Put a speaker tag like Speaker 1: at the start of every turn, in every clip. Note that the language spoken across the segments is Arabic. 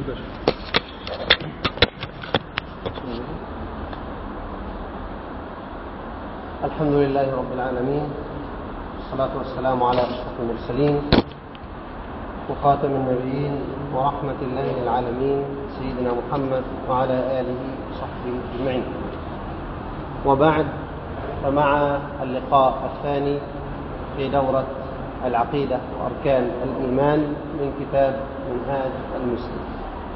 Speaker 1: الحمد لله رب العالمين، والصلاة والسلام على أشرف المرسلين وخاتم النبيين ورحمة الله للعالمين سيدنا محمد وعلى آله وصحبه أجمعين. وبعد، فمع اللقاء الثاني في دورة العقيدة وأركان الإيمان من كتاب منهاج المسلم.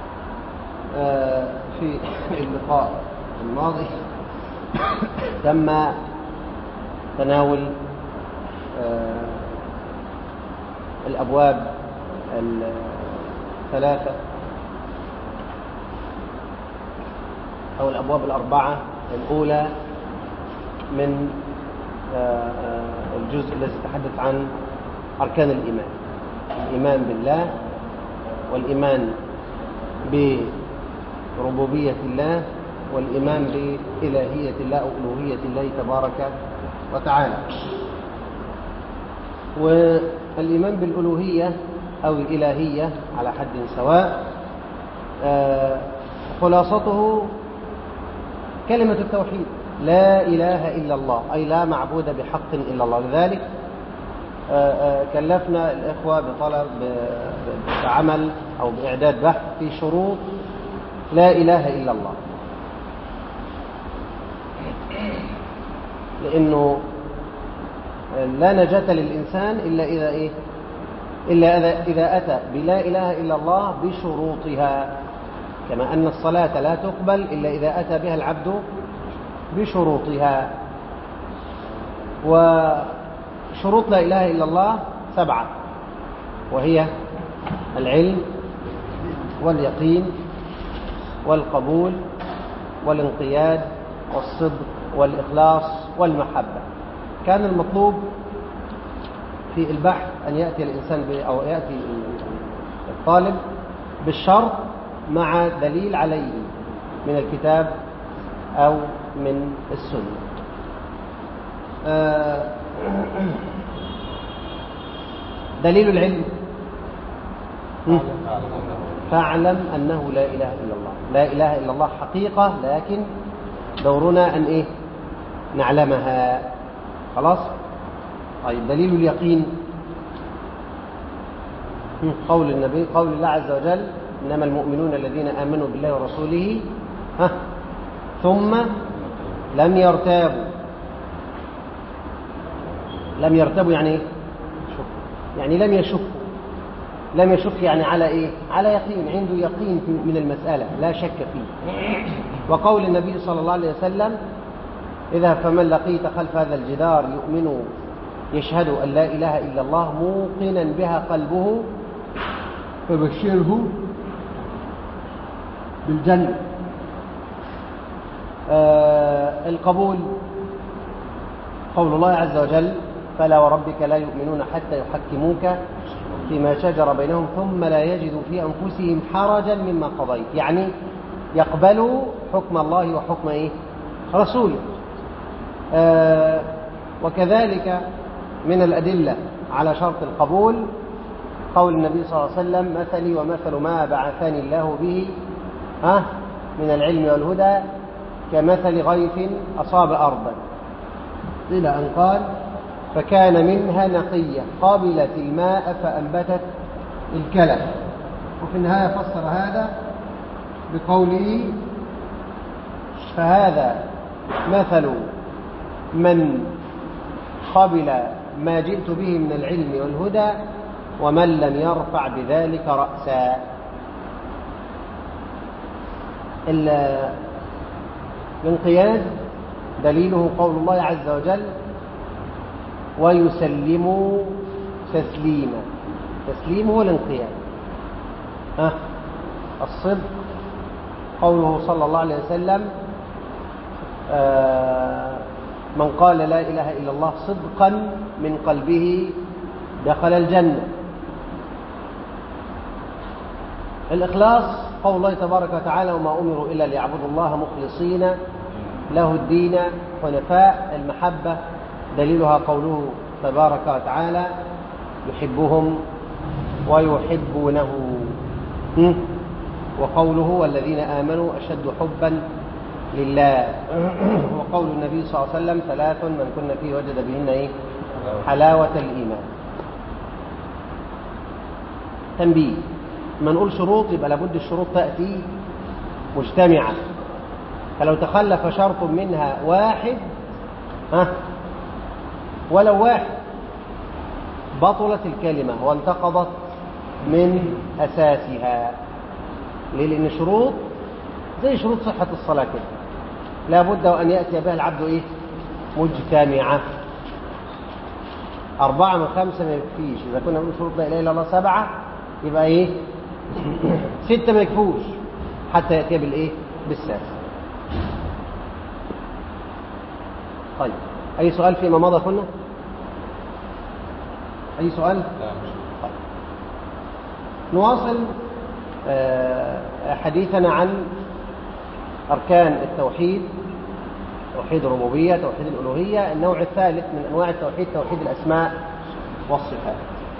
Speaker 1: في اللقاء الماضي تم تناول الأبواب الثلاثة أو الأبواب الأربعة الأولى من الجزء الذي يتحدث عن أركان الإيمان: الإيمان بالله، والإيمان بربوبية الله، والإيمان بإلهية الله أو ألوهية الله تبارك وتعالى. والإيمان بالألوهية أو الإلهية على حد سواء خلاصته كلمة التوحيد: لا إله إلا الله، أي لا معبود بحق إلا الله. لذلك كلفنا الإخوة بعمل أو بإعداد بحث في شروط لا إله إلا الله، لأنه لا نجاة للإنسان إلا إذا أتى بلا إله إلا الله بشروطها، كما أن الصلاة لا تقبل إلا إذا أتى بها العبد بشروطها. وشروط لا إله إلا الله 7، وهي العلم واليقين والقبول والانقياد والصدق والإخلاص والمحبة. كان المطلوب في البحث أن يأتي الإنسان أو يأتي الطالب بالشرط مع دليل عليه من الكتاب أو من السنة. دليل العلم: فاعلم أنه لا إله إلا الله. لا إله إلا الله حقيقة، لكن دورنا أن نعلمها. خلاص؟ طيب، دليل اليقين: قول النبي، قول الله عز وجل: إنما المؤمنون الذين آمنوا بالله ورسوله ثم لم يرتابوا. لم يرتابوا يعني إيه؟ يعني لم يشكوا. لم يشك يعني على على يقين، عنده يقين من المسألة لا شك فيه. وقول النبي صلى الله عليه وسلم: إذا فمن لقيت خلف هذا الجدار يؤمن يشهد أن لا إله إلا الله موقنا بها قلبه فبشره بالجنة. القبول: قول الله عز وجل: فلا وربك لا يؤمنون حتى يحكموك فيما شجر بينهم ثم لا يجدوا في أنفسهم حرجا مما قضيت. يعني يقبلوا حكم الله وحكم رسوله. وكذلك من الأدلة على شرط القبول قول النبي صلى الله عليه وسلم: مثلي ومثل ما بعثني الله به من العلم والهدى كمثل غيث أصاب أرضا، إلى أن قال: فكان منها نقية قابلت الماء فأنبتت الكلى. وفي النهاية فسر هذا بقوله: فهذا مثل من قبل ما جئت به من العلم والهدى ومن لم يرفع بذلك رأسا. الانقياد دليله قول الله عز وجل: ويسلموا تسليما. تسليم هو الانقياد. الصدق قوله صلى الله عليه وسلم: من قال لا إله إلا الله صدقا من قلبه دخل الجنة. الإخلاص قول الله تبارك وتعالى: وما أمروا إلا ليعبدوا الله مخلصين له الدين حنفاء. المحبة دليلها قوله تبارك وتعالى: يحبهم ويحبونه. وقوله والذين آمنوا أشد حبا لله، وقول النبي صلى الله عليه وسلم 3 من كن فيه وجد بهن إيه؟ حلاوة الإيمان. تنبيه: ما نقول شروط يبقى لابد الشروط تأتي مجتمعة، فلو تخلف شرط منها واحد ولو واحد بطلت الكلمة وانتقضت من أساسها. ليه؟ لأن الشروط زي شروط صحة الصلاة كده لابد وأن يأتي بها العبد إيه؟ مجتمعة. 4 من 5 ما يكفيش. إذا كنا نقول شروط لا إله إلا الله 7 يبقى إيه؟ 6 ما يكفوش حتى يأتي بالإيه؟ بالسادس. طيب، أي سؤال فيما مضى كنا؟ أي سؤال؟ لا مش طيب. نواصل حديثنا عن أركان التوحيد: توحيد الربوبية، توحيد الألوهية. النوع الثالث من أنواع التوحيد توحيد الأسماء والصفات.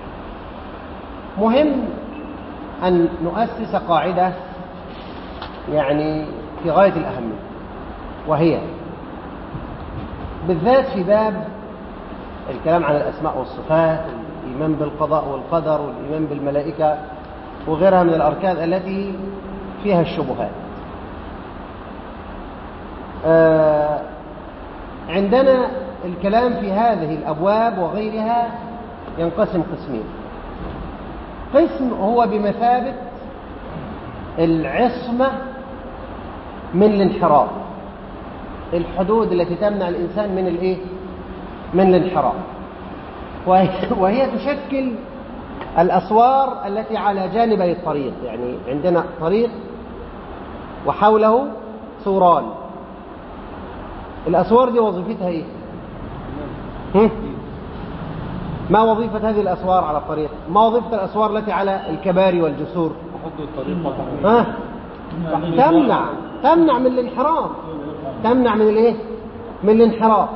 Speaker 1: مهم أن نؤسس قاعدة يعني في غاية الأهمية، وهي بالذات في باب الكلام عن الأسماء والصفات، الإيمان بالقضاء والقدر، والإيمان بالملائكة وغيرها من الأركان التي فيها الشبهات. عندنا الكلام في هذه الأبواب وغيرها ينقسم قسمين. قسم هو بمثابة العصمة من الانحراف، الحدود التي تمنع الإنسان من الإيه؟ من الانحراف، وهي تشكل الأسوار التي على جانبي الطريق. يعني عندنا طريق وحوله سوران، الأسوار دي وظيفتها إيه؟ ما وظيفة هذه الأسوار على الطريق؟ ما وظيفة الأسوار التي على الكباري والجسور؟ تمنع من الانحراف، تمنع من الايه؟ من الانحراف.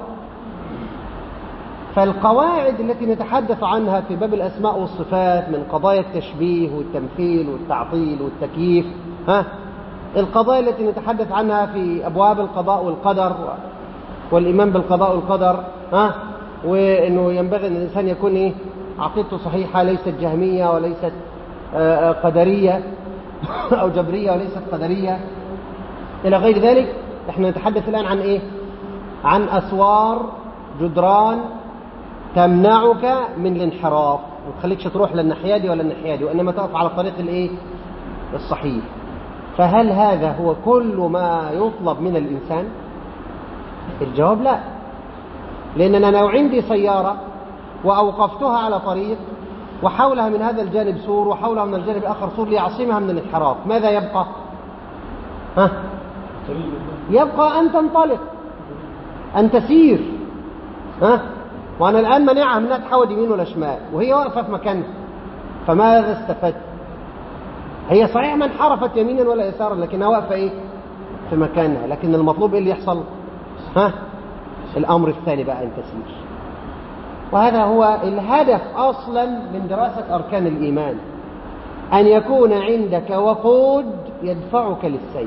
Speaker 1: فالقواعد التي نتحدث عنها في باب الأسماء والصفات من قضايا التشبيه والتمثيل والتعطيل والتكييف، القضايا التي نتحدث عنها في أبواب القضاء والقدر والإيمان بالقضاء والقدر، وأنه ينبغي أن الإنسان يكون إيه؟ عقيدته صحيحة، ليست جهمية وليست قدرية أو جبرية وليست قدرية إلى غير ذلك. احنا نتحدث الآن عن إيه؟ عن أسوار، جدران تمنعك من الانحراف، ما تخليكش تروح للناحية دي ولا الناحية دي، وإنما تقف على الطريق الإيه؟ الصحيح. فهل هذا هو كل ما يطلب من الإنسان؟ الجواب لا. لأننا لو عندي سيارة وأوقفتها على طريق وحولها من هذا الجانب سور وحولها من الجانب الآخر سور ليعصمها من الانحراف، ماذا يبقى؟ يبقى أن تنطلق، أن تسير. وأنا الآن منعها منها تحود يمين ولا شمال وهي واقفة في مكانها، فماذا استفدت؟ هي صحيح ما انحرفت يمينا ولا يسارا، لكنها واقفة إيه؟ في مكانها. لكن المطلوب إيه اللي يحصل؟ الأمر الثاني بقى أن تسير. وهذا هو الهدف أصلا من دراسة أركان الإيمان، أن يكون عندك وقود يدفعك للسير.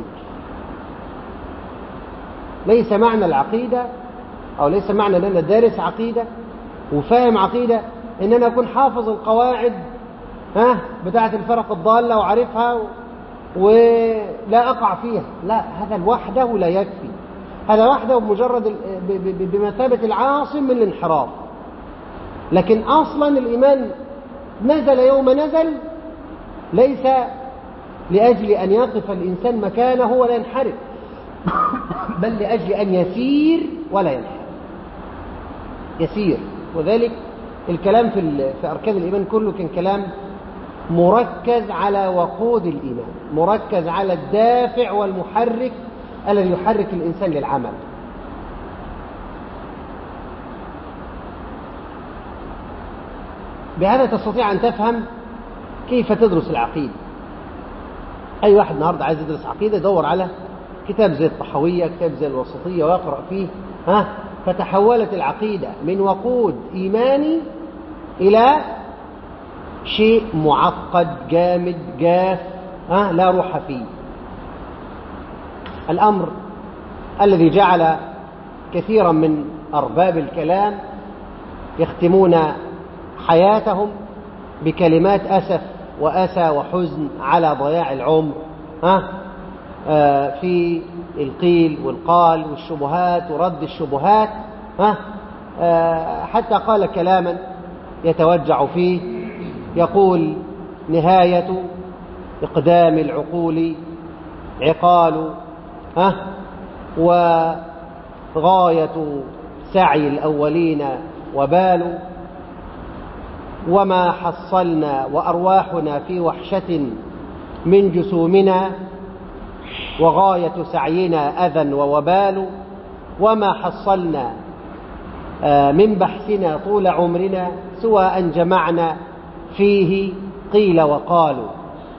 Speaker 1: ليس معنى العقيدة أو ليس معنى أن أنا دارس عقيدة وفاهم عقيدة إن أنا أكون حافظ القواعد بتاعة الفرق الضالة وعارفها ولا أقع فيها. لا، هذا وحده لا يكفي. هذا وحده بمجرد بمثابة العاصم من الانحراف. لكن أصلا الإيمان نزل يوم نزل ليس لأجل أن يقف الإنسان مكانه ولا ينحرف، بل لأجل أن يسير ولا ينحرف، يسير. وذلك الكلام في أركان الإيمان كله كان كلام مركز على وقود الإيمان، مركز على الدافع والمحرك الذي يحرك الإنسان للعمل. بهذا تستطيع أن تفهم كيف تدرس العقيدة. أي واحد النهاردة عايز يدرس عقيدة يدور على كتاب زي الطحاوية، كتاب زي الوسطية، ويقرأ فيه. فتحولت العقيدة من وقود إيماني إلى شيء معقد جامد جاف لا روح فيه. الأمر الذي جعل كثيرا من أرباب الكلام يختمون حياتهم بكلمات أسف وأسى وحزن على ضياع العمر في القيل والقال والشبهات ورد الشبهات، حتى قال كلاما يتوجع فيه يقول: نهاية إقدام العقول عقال، وغاية سعي الأولين وبال، وما حصلنا وأرواحنا في وحشة من جسومنا، وغاية سعينا أذى ووبال، وما حصلنا من بحثنا طول عمرنا سوى أن جمعنا فيه قيل وقالوا.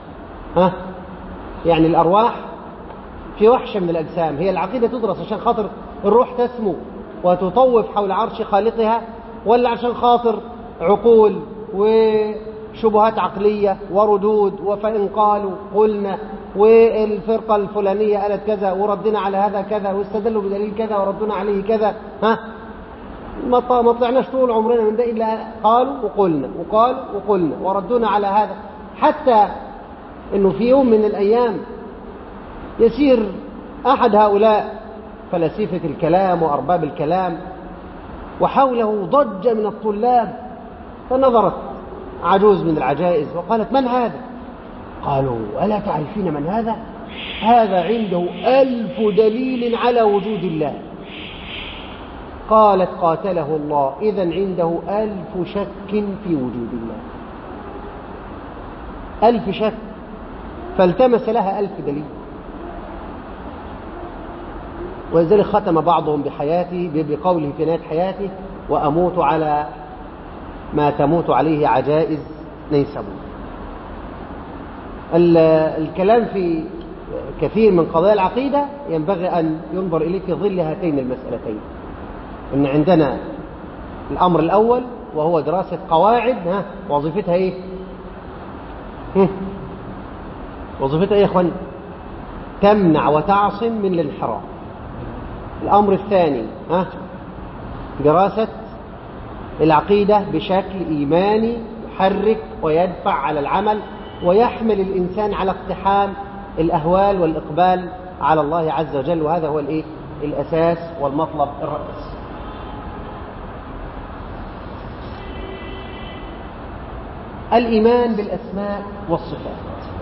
Speaker 1: يعني الأرواح في وحشة من الأجسام. هي العقيدة تدرس عشان خاطر الروح تسمو وتطوف حول عرش خالقها، ولا عشان خاطر عقول وشبهات عقلية وردود وفإن قالوا قلنا والفرقة الفلانية قالت كذا وردنا على هذا كذا واستدلوا بدليل كذا وردنا عليه كذا؟ ما طلعناش طول عمرنا من ده إلا قالوا وقلنا وقالوا وقلنا وردنا على هذا، حتى إنه في يوم من الأيام يسير أحد هؤلاء فلاسفة الكلام وأرباب الكلام وحوله ضجة من الطلاب، فنظرت عجوز من العجائز وقالت: من هذا؟ قالوا: ألا تعرفين من هذا؟ هذا عنده 1000 دليل على وجود الله. قالت: قاتله الله، إذن عنده 1000 شك في وجود الله، 1000 شك، فالتمس لها 1000 دليل. ولذلك ختم بعضهم بحياته بقوله في نهاية حياته: وأموت على ما تموت عليه عجائز نيسابور. الكلام في كثير من قضايا العقيدة ينبغي أن ينظر إليه في ظل هاتين المسألتين، إن عندنا الأمر الأول وهو دراسة قواعد وظيفتها إيه؟ وظيفتها إيه يا إخوان؟ تمنع وتعصم من الانحراف. الأمر الثاني دراسة العقيدة بشكل إيماني يحرك ويدفع على العمل ويحمل الإنسان على اقتحام الأهوال والإقبال على الله عز وجل، وهذا هو الأساس والمطلب الرئيسي. الإيمان بالأسماء والصفات.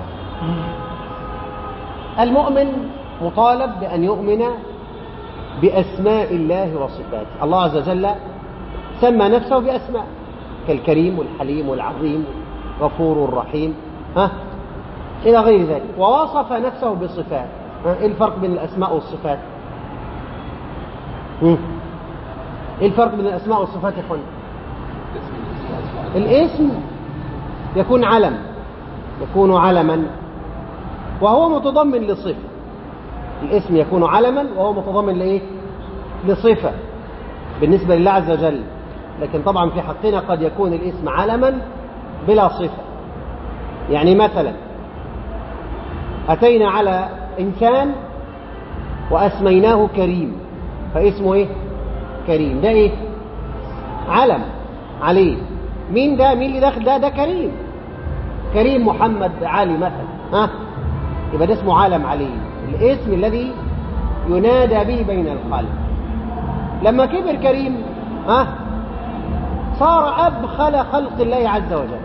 Speaker 1: المؤمن مطالب بأن يؤمن بأسماء الله وصفاته. الله عز وجل سمى نفسه بأسماء كالكريم والحليم والعظيم والغفور والرحيم إلى غير ذلك، ووصف نفسه بصفات. إيه الفرق بين الأسماء والصفات؟ إيه الفرق بين الأسماء والصفات يا أخوان؟ الاسم يكون علم، يكون علما وهو متضمن لصفة. الاسم يكون علما وهو متضمن لإيه؟ لصفة بالنسبة لله عز وجل. لكن طبعا في حقنا قد يكون الاسم علما بلا صفة. يعني مثلا أتينا على إنسان وأسميناه كريم، فاسمه إيه؟ كريم. ده إيه؟ علم عليه. مين ده؟ مين اللي داخل ده كريم. كريم محمد علي مثلا، يبقى ده اسمه علم عليه، الاسم الذي ينادى به بين الخلق. لما كبر كريم صار أبخل خلق الله عز وجل.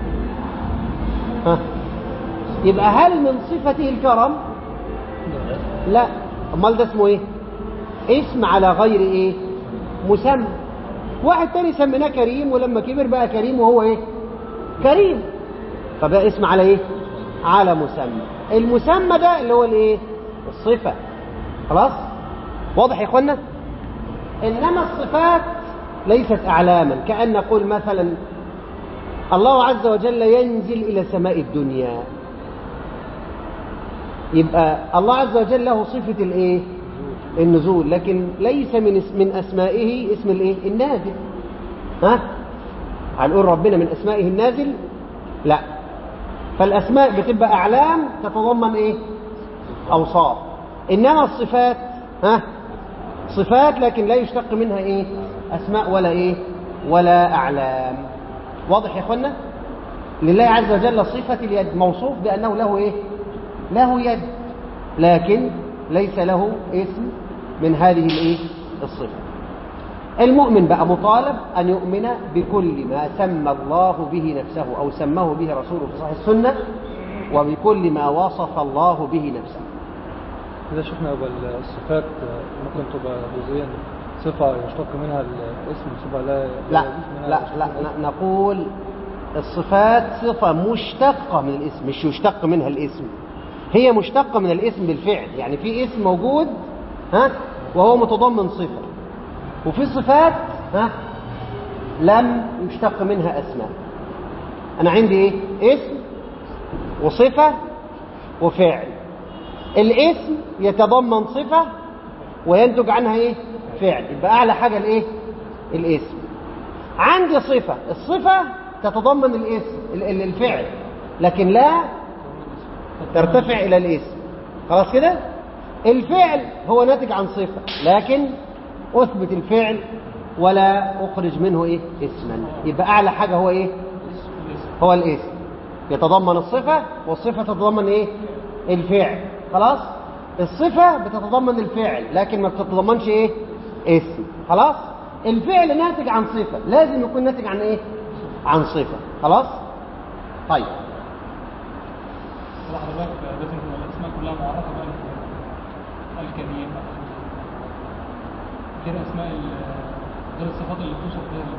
Speaker 1: يبقى هل من صفته الكرم؟ لا. امال ده اسمه ايه؟ اسم على غير ايه؟ مسمى. واحد تاني سميناه كريم ولما كبر بقى كريم وهو ايه؟ كريم، فبقى اسم على ايه؟ على مسمى. المسمى ده اللي هو الايه؟ الصفة. خلاص واضح يا اخوانا؟ انما الصفات ليست اعلاما. كأن نقول مثلا الله عز وجل ينزل الى سماء الدنيا، يبقى الله عز وجل له صفة الايه؟ النزول، لكن ليس من اسمائه اسم الايه؟ النازل. هنقول ربنا من اسمائه النازل؟ لا. فالأسماء بتبقى أعلام تتضمن إيه؟ أوصاف. إنما الصفات صفات لكن لا يشتق منها إيه؟ أسماء ولا إيه؟ ولا أعلام. واضح يا أخوانا؟ لله عز وجل صفة اليد، موصوف بأنه له إيه؟ له يد، لكن ليس له اسم من هذه الإيه؟ الصفة. المؤمن بقى مطالب أن يؤمن بكل ما سمى الله به نفسه أو سماه به رسوله في صحيح السنة، وبكل ما وصف الله به نفسه.
Speaker 2: إذا شفنا الصفات ممكن تبقى جزئيا صفة يشتق منها الاسم، صفة
Speaker 1: لا نقول الصفات صفة مشتقة من الاسم، مش يشتق منها الاسم. هي مشتقة من الاسم بالفعل، يعني في اسم موجود وهو متضمن صفة، وفي صفات لم يشتق منها أسماء. أنا عندي إيه؟ اسم وصفة وفعل. الاسم يتضمن صفة وينتج عنها إيه؟ فعل، يبقى أعلى حاجة الإيه؟ الاسم. عندي صفة، الصفة تتضمن الاسم الفعل لكن لا ترتفع إلى الاسم. خلاص كده؟ الفعل هو ناتج عن صفة لكن أثبت الفعل ولا أخرج منه إيه؟ اسما. يبقى أعلى حاجة هو إيه؟ هو الاسم، يتضمن الصفة والصفة تتضمن إيه؟ الفعل. خلاص؟ الصفة بتتضمن الفعل لكن ما بتتضمنش إيه؟ اسم. خلاص؟ الفعل ناتج عن صفة، لازم يكون ناتج عن إيه؟ عن صفة. خلاص؟ طيب
Speaker 3: الأسماء كلها معرفة الكريم غير أسماء غير الصفات اللي بتوصف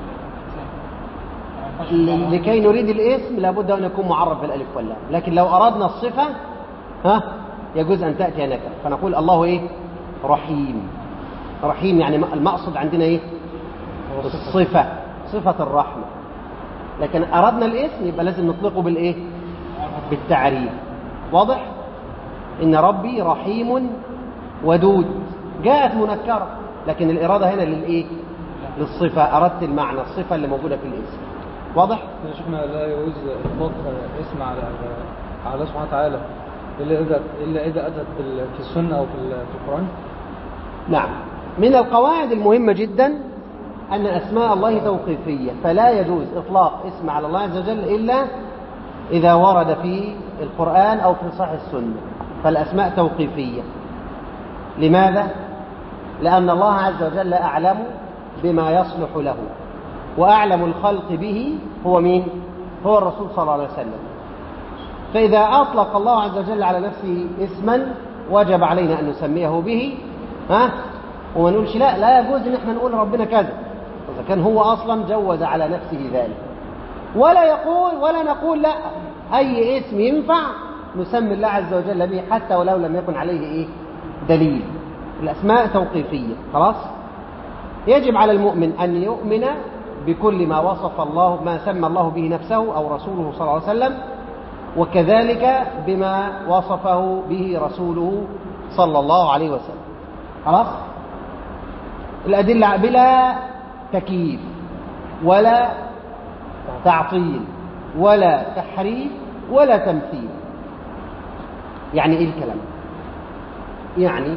Speaker 3: بها.
Speaker 1: لكي نريد الاسم لابد أن يكون معرف بالألف واللام، لكن لو أردنا الصفة يجوز أن تأتي نكرة، فنقول الله إيه؟ رحيم. رحيم يعني المقصد عندنا إيه؟ الصفة، صفة الرحمة. لكن أردنا الاسم يبقى لازم نطلقه بالإيه؟ بالتعريف. واضح؟ إن ربي رحيم ودود، جاءت منكرة لكن الإرادة هنا للإيه؟ للصفة، أردت المعنى الصفة اللي موجودة في الاسم. واضح؟
Speaker 2: شفنا لا يجوز إطلاق اسم على الله سبحانه وتعالى إلا إذا أتت في السنة أو في القرآن.
Speaker 1: نعم، من القواعد المهمة جدا أن أسماء الله توقيفية، فلا يجوز إطلاق اسم على الله عز وجل إلا إذا ورد في القرآن أو في صحيح السنة، فالأسماء توقيفية. لماذا؟ لأن الله عز وجل أعلم بما يصلح له، وأعلم الخلق به هو مين؟ هو الرسول صلى الله عليه وسلم. فإذا أطلق الله عز وجل على نفسه اسما وجب علينا أن نسميه به، وما نقولش لا يجوز إن احنا نقول ربنا كذا، إذا كان هو أصلا جوز على نفسه ذلك. ولا نقول لا، أي اسم ينفع نسمي الله عز وجل به حتى ولو لم يكن عليه إيه؟ دليل. الأسماء توقيفية. خلاص؟ يجب على المؤمن أن يؤمن بكل ما وصف الله، ما سمى الله به نفسه أو رسوله صلى الله عليه وسلم، وكذلك بما وصفه به رسوله صلى الله عليه وسلم. خلاص؟ الأدلة بلا تكييف ولا تعطيل ولا تحريف ولا تمثيل. يعني إيه الكلام؟ يعني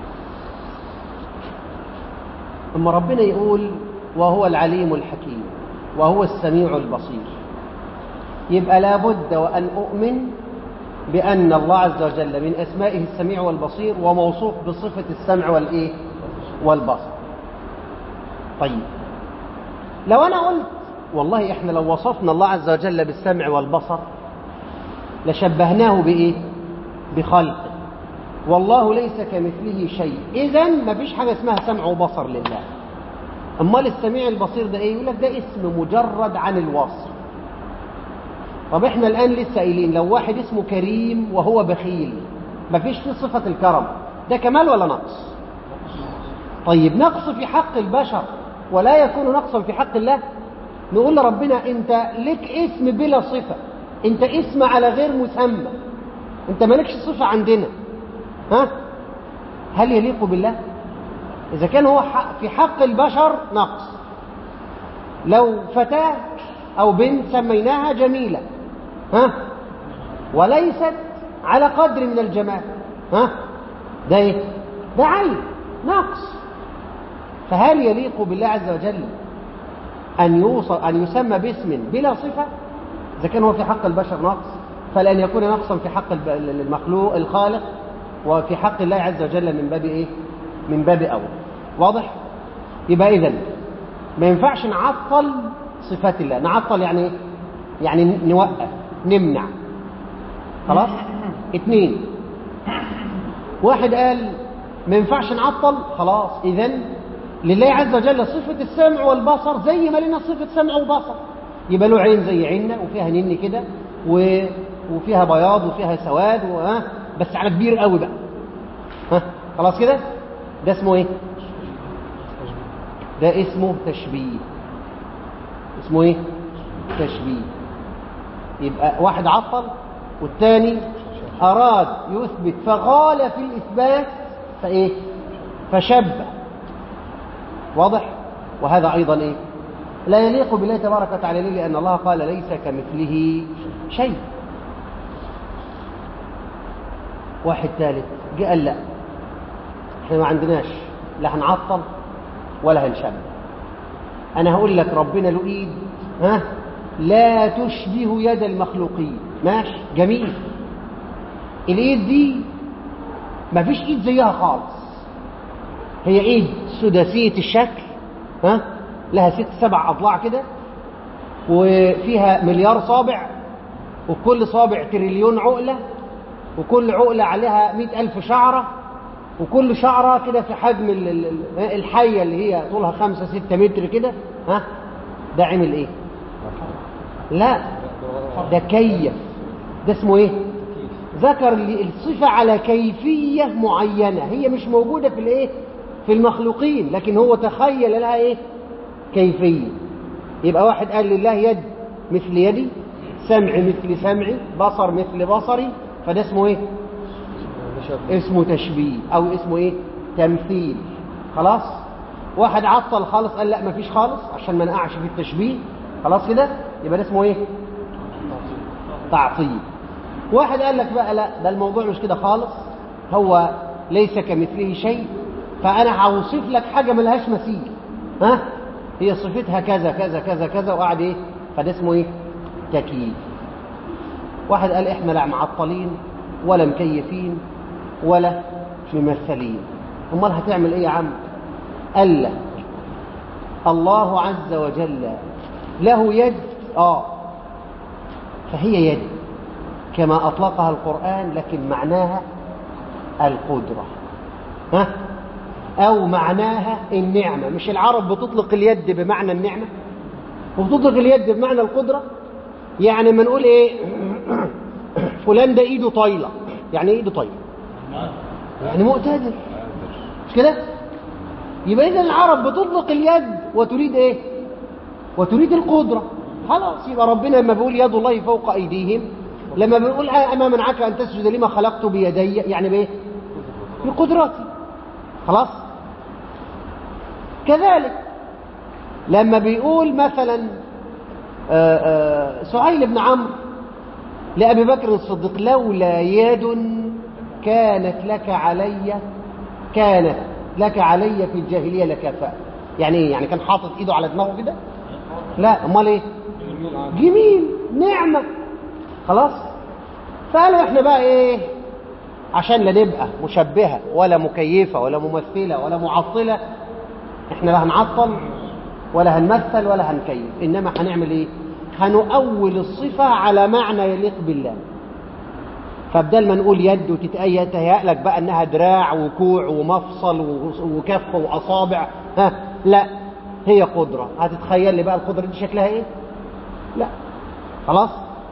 Speaker 1: أما ربنا يقول وهو العليم الحكيم وهو السميع البصير، يبقى لابد وأن أؤمن بأن الله عز وجل من أسمائه السميع والبصير وموصوف بصفة السمع والإيه؟ والبصر. طيب لو أنا قلت والله إحنا لو وصفنا الله عز وجل بالسمع والبصر لشبهناه بإيه؟ بخلقه، والله ليس كمثله شيء، إذن ما فيش حاجة اسمها سمع وبصر لله. أمال السميع البصير ده إيه؟ يقول لك ده اسم مجرد عن الوصف. طب إحنا الآن لسه قايلين لو واحد اسمه كريم وهو بخيل ما فيش فيه صفة الكرم، ده كمال ولا نقص؟ طيب نقص في حق البشر ولا يكون نقصا في حق الله. نقول لربنا أنت لك اسم بلا صفة، أنت اسم على غير مسمى، أنت مالكش صفة عندنا، هل يليق بالله؟ إذا كان هو في حق البشر نقص. لو فتاة أو بنت سميناها جميلة، وليست على قدر من الجمال. ها ده ايه؟ ده عيب نقص. فهل يليق بالله عز وجل أن يسمى باسم بلا صفة؟ إذا كان هو في حق البشر نقص، فلأن يكون نقصا في حق المخلوق الخالق، وفي حق الله عز وجل من باب إيه؟ من باب أول. واضح؟ يبقى إذن ما ينفعش نعطل صفات الله. نعطل يعني إيه؟ يعني نوقف، نمنع. خلاص؟ 2. واحد قال ما ينفعش نعطل، خلاص إذن لله عز وجل صفة السمع والبصر زي ما لنا صفة سمع وبصر. يبقى له عين زي عيننا، وفيها نن كده، وفيها بياض وفيها سواد، بس على كبير قوي بقى. خلاص كده؟ ده اسمه ايه؟ ده اسمه تشبيه. اسمه ايه؟ تشبيه. يبقى واحد عطل والتاني أراد يثبت فغال في الإثبات فإيه؟ فشبه. واضح؟ وهذا أيضا إيه؟ لا يليق بالله تبارك وتعالى. لأن الله قال ليس كمثله شيء. واحد ثالث جاء قال لا، احنا ما عندناش لا هنعطل ولا هنشبه. أنا هقول لك ربنا له إيد لا تشبه يد المخلوقين. ماشي جميل. الإيد دي ما فيش إيد زيها خالص. هي إيد سداسية الشكل، لها 6-7 أضلاع كده، وفيها مليار صابع، وكل صابع تريليون عقلة، وكل عقلة عليها 100,000 شعرة، وكل شعرة كده في حجم الحية اللي هي طولها 5-6 متر كده. ده عمل ايه؟ لا، ده كيف. ده اسمه ايه؟ ذكر الصفة على كيفية معينة هي مش موجودة في الايه؟ في المخلوقين، لكن هو تخيل لها ايه؟ كيفية. يبقى واحد قال لله يد مثل يدي، سمع مثل سمعي، بصر مثل بصري، فده اسمه ايه؟ اسمه تشبيه، او اسمه ايه؟ تمثيل. خلاص؟ واحد عطل خالص قال لا مفيش خالص عشان ما نقعش في التشبيه. خلاص كده؟ يبقى ده اسمه ايه؟ تعطيل. واحد قال لك بقى لا، ده الموضوع مش كده خالص، هو ليس كمثله شيء، فانا هوصف لك حاجه ملهاش مثيل، هي صفتها كذا كذا كذا كذا، وقعد ايه؟ فده اسمه ايه؟ تكييف. واحد قال احنا لا معطلين ولا مكيفين ولا ممثلين. امال هتعمل ايه يا عم؟ قال لك الله عز وجل له يد، فهي يد كما اطلقها القرآن، لكن معناها القدرة، او معناها النعمة. مش العرب بتطلق اليد بمعنى النعمة وبتطلق اليد بمعنى القدرة؟ يعني ما نقول ايه؟ فلان ده ايده طايلة، يعني ايده طايلة يعني مقتدر، مش كده؟ يبقى اذا العرب بتطلق اليد وتريد ايه؟ وتريد القدرة. خلاص، يبقى ربنا لما بيقول يد الله فوق ايديهم، لما بنقول أما منعك أن تسجد لما خلقت بيدي، يعني بإيه؟ بقدرتي. خلاص؟ كذلك لما بيقول مثلا سهيل بن عمرو لأبي بكر الصديق لولا يد كانت لك علي في الجاهلية لكفاء. يعني ايه؟ يعني كان حاطط ايده على دماغه كده؟ لا، امال ايه؟ جميل، نعمة. خلاص؟ فقالوا احنا بقى ايه؟ عشان لا نبقى مشبهة ولا مكيفة ولا ممثلة ولا معطلة، احنا لا هنعطل ولا هنمثل ولا هنكيف، انما هنعمل ايه؟ هنؤول الصفة على معنى يليق بالله. فبدل ما نقول يد وتتهيأ لك بقى انها دراع وكوع ومفصل وكف واصابع، لا، هي قدرة. هتتخيل لي بقى القدرة دي شكلها ايه؟ لا. خلاص؟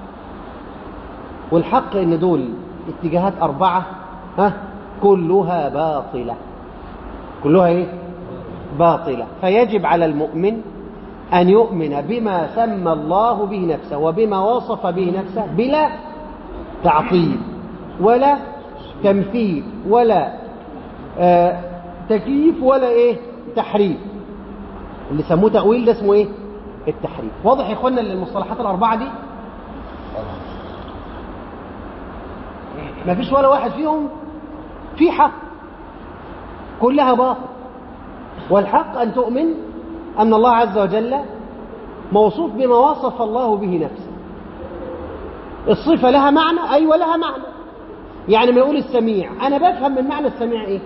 Speaker 1: والحق ان دول اتجاهات 4 كلها باطلة. كلها ايه؟ باطلة. فيجب على المؤمن أن يؤمن بما سمى الله به نفسه وبما وصف به نفسه بلا تعطيل ولا تمثيل ولا تكييف ولا ايه؟ تحريف. اللي سموه تأويل ده اسمه ايه؟ التحريف. واضح يا اخوانا المصطلحات ال4 دي؟ ما فيش ولا واحد فيهم في حق، كلها باطل. والحق أن تؤمن أن الله عز وجل موصوف بما وصف الله به نفسه. الصفة لها معنى، أيوة لها معنى. يعني ما يقول السميع، أنا بفهم من معنى السميع إيه؟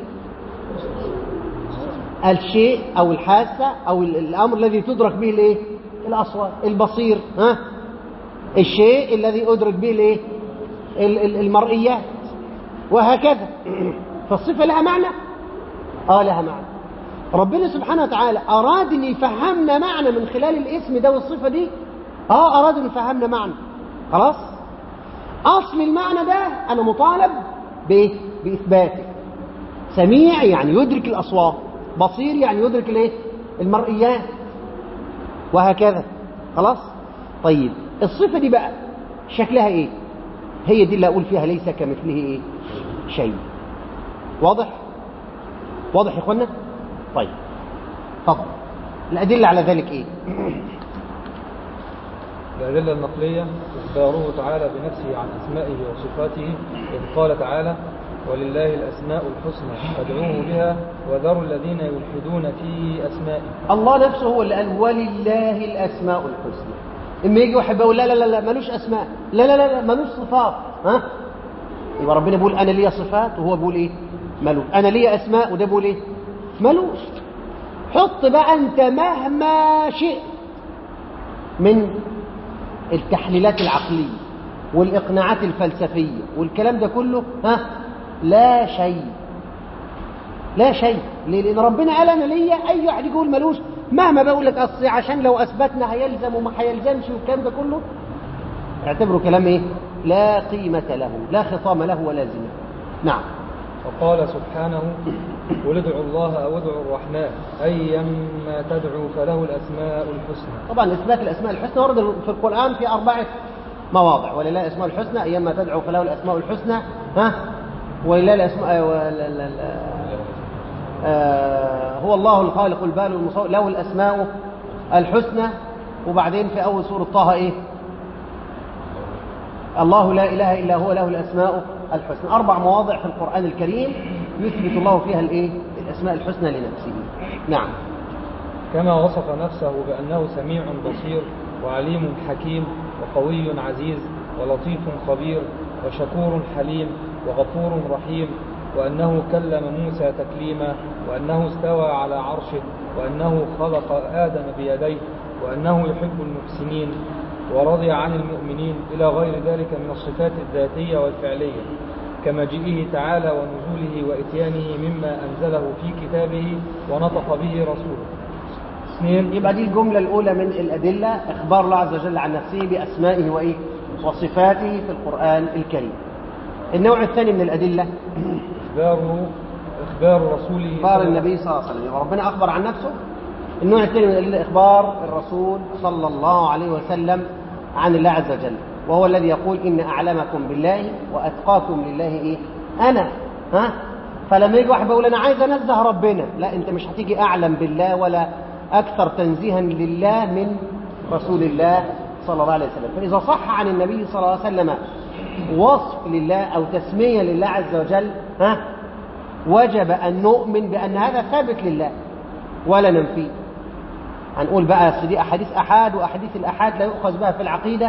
Speaker 1: الشيء أو الحاسة أو الأمر الذي تدرك به الإيه؟ الأصوات. البصير الشيء الذي أدرك به الإيه؟ المرئيات، وهكذا. فالصفة لها معنى؟ لها معنى. ربنا سبحانه وتعالى أراد أن يفهمنا معنى من خلال الاسم ده والصفة دي. أراد أن يفهمنا معنى. خلاص؟ أصل المعنى ده أنا مطالب بإثباته. سميع يعني يدرك الأصوات، بصير يعني يدرك الإيه؟ المرئيات، وهكذا. خلاص؟ طيب الصفة دي بقى شكلها إيه؟ هي دي اللي أقول فيها ليس كمثله إيه؟ شيء. واضح؟ واضح يا إخوانا؟ طيب تفضل. الأدلة على ذلك إيه؟
Speaker 2: الأدلة النقلية إخباره تعالى بنفسه عن أسمائه وصفاته، إذ قال تعالى: ولله الأسماء الحسنى فادعوه بها وذروا الذين يلحدون في أسمائه. الله
Speaker 1: نفسه هو اللي قال ولله الأسماء الحسنى. إما يجي واحد يقول لا لا لا لا ملوش أسماء، لا لا لا ملوش صفات، يبقى ربنا بيقول أنا لي صفات وهو بيقول إيه؟ ملوش. أنا لي أسماء وده بيقول إيه؟ ملوش. حط بقى أنت مهما شئت من التحليلات العقلية والإقناعات الفلسفية والكلام ده كله، لا شيء، لا شيء. لأن ربنا قال أنا ليا. أي واحد يقول ملوش مهما بقول لك أصل عشان لو أثبتنا هيلزم وما هيلزمش والكلام ده كله، اعتبره كلام إيه؟ لا قيمة له، لا خطام له ولا زمام. نعم.
Speaker 2: وقال سبحانه: قل ادعوا الله أو ادعوا الرحمن أيما تدعوا فله الأسماء الحسنى.
Speaker 1: طبعا إثبات الأسماء الحسنى ورد في القرآن في 4 مواضع. ولله الأسماء الحسنى أيما تدعوا فله الأسماء الحسنى. ولله الأسماء هو الله الخالق البارئ المصور له الأسماء الحسنى. وبعدين في أول سورة طه إيه؟ الله لا إله إلا هو له الأسماء الحسنى. 4 مواضع في القرآن الكريم يثبت الله فيها الإيه؟ الأسماء الحسنى لنفسه. نعم.
Speaker 2: كما وصف نفسه بأنه سميع بصير وعليم حكيم وقوي عزيز ولطيف خبير وشكور حليم وغفور رحيم، وأنه كلم موسى تكليما، وأنه استوى على عرشه، وأنه خلق آدم بيديه، وأنه يحب المحسنين ورضي عن المؤمنين، إلى غير ذلك من الصفات الذاتية والفعلية، كمجيئه تعالى ونزوله وإتيانه مما أنزله في كتابه ونطق به رسوله. 2.
Speaker 1: يبقى دي الجملة الأولى من الأدلة، إخبار الله عز وجل عن نفسه بأسمائه وإيه؟ وصفاته في القرآن الكريم. النوع الثاني من الأدلة
Speaker 2: إخبار رسوله،
Speaker 1: إخبار النبي صلى الله عليه وسلم. ربنا أخبر عن نفسه. النوع الثاني من الأدلة إخبار الرسول صلى الله عليه وسلم عن الله عز وجل، وهو الذي يقول إن أعلمكم بالله وأتقاكم لله إيه؟ أنا. فلما يجي واحد بيقول أنا عايز أنزه ربنا، لا، أنت مش هتيجي أعلم بالله ولا أكثر تنزيها لله من رسول الله صلى الله عليه وسلم. فإذا صح عن النبي صلى الله عليه وسلم وصف لله أو تسمية لله عز وجل، وجب أن نؤمن بأن هذا ثابت لله ولا ننفيه. هنقول بقى دي أحاديث أحاد، وأحاديث الأحاد لا يؤخذ بها في العقيدة.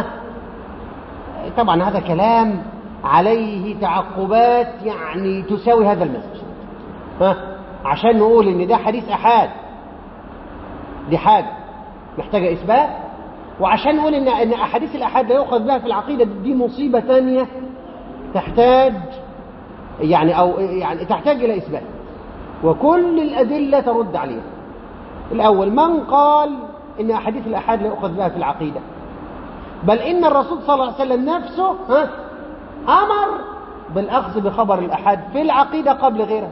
Speaker 1: طبعا هذا كلام عليه تعقبات يعني تساوي هذا المسجد. عشان نقول إن ده حديث أحاد دي حاجة محتاجة إثبات، وعشان نقول إن أحاديث الأحاد لا يؤخذ بها في العقيدة دي مصيبة ثانية تحتاج يعني تحتاج إلى إثبات، وكل الأدلة ترد عليها. الأول، من قال إن أحاديث الأحاد لا يؤخذ بها في العقيدة؟ بل إن الرسول صلى الله عليه وسلم نفسه أمر بالأخذ بخبر الأحاد في العقيدة قبل غيرها.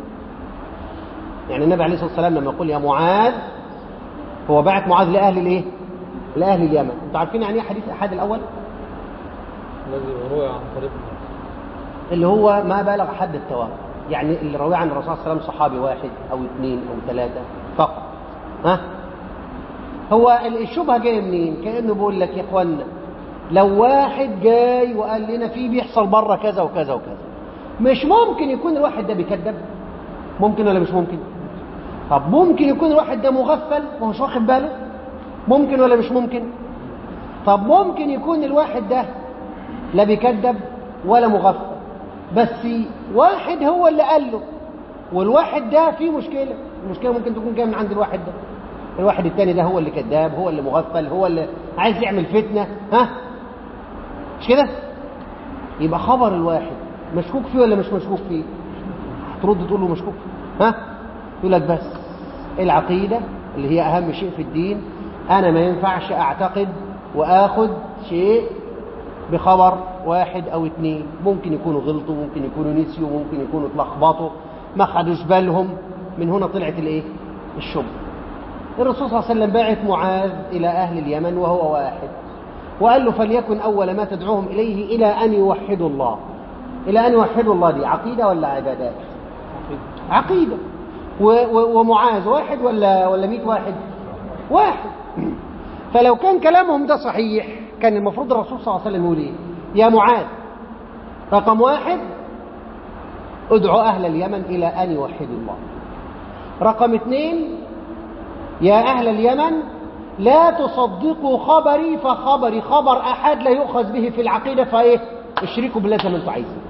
Speaker 1: يعني النبي عليه الصلاة والسلام لما يقول يا معاذ، هو بعت معاذ لأهل الإيه؟ لأهل اليمن. أنتوا عارفين يعني إيه حديث الأحاد الأول؟
Speaker 2: الذي روي عن طريق
Speaker 1: اللي هو ما بلغ حد التواتر، يعني اللي روي عن الرسول صلى الله عليه وسلم صحابي 1 أو 2 أو 3 فقط. هو الشبهة جاية منين؟ كأنه بيقول لك يا إخوانا لو واحد جاي وقال لنا في بيحصل بره كذا وكذا وكذا، مش ممكن يكون الواحد ده بيكذب؟ ممكن ولا مش ممكن؟ طب ممكن يكون الواحد ده مغفل ومش واخد باله؟ ممكن ولا مش ممكن؟ طب ممكن يكون الواحد ده لا بيكذب ولا مغفل، بس واحد هو اللي قال له، والواحد ده فيه مشكلة. المشكلة ممكن تكون جاية من عند الواحد ده، الواحد التاني ده هو اللي كذاب، هو اللي مغفل، هو اللي عايز يعمل فتنة. مش كده؟ يبقى خبر الواحد مشكوك فيه ولا مش مشكوك فيه؟ ترد تقول له مشكوك فيه. يقول لك بس العقيدة اللي هي أهم شيء في الدين، أنا ما ينفعش أعتقد وآخد شيء بخبر واحد أو اتنين. ممكن يكونوا غلطوا، ممكن يكونوا نسيوا، ممكن يكونوا اتلخبطوا، ما خدوش بالهم. من هنا طلعت الشبهة. الرسول صلى الله عليه وسلم بعث معاذ إلى أهل اليمن وهو واحد، وقال له فليكن أول ما تدعوهم إليه إلى أن يوحدوا الله. إلى أن يوحدوا الله دي عقيدة ولا عبادات؟ عقيدة. ومعاذ واحد ولا 100 واحد؟ واحد. فلو كان كلامهم ده صحيح كان المفروض الرسول صلى الله عليه وسلم يقول ايه؟ يا معاذ، رقم 1 ادعوا أهل اليمن إلى أن يوحدوا الله. رقم 2 يا أهل اليمن لا تصدقوا خبري، فخبري خبر أحد لا يؤخذ به في العقيدة، فايه اشركوا بالله زي ما انتم عايزين.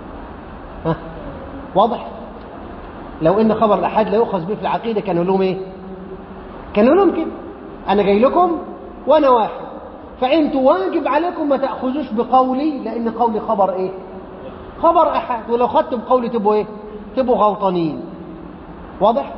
Speaker 1: واضح؟ لو ان خبر الأحد لا يؤخذ به في العقيدة كانوا لهم ايه؟ كانوا لهم كده، انا جاي لكم وانا واحد، فانتوا واجب عليكم ما تأخذوش بقولي، لان قولي خبر ايه؟ خبر أحد، ولو خدتوا بقولي تبقوا ايه؟ تبقوا غلطانين. واضح؟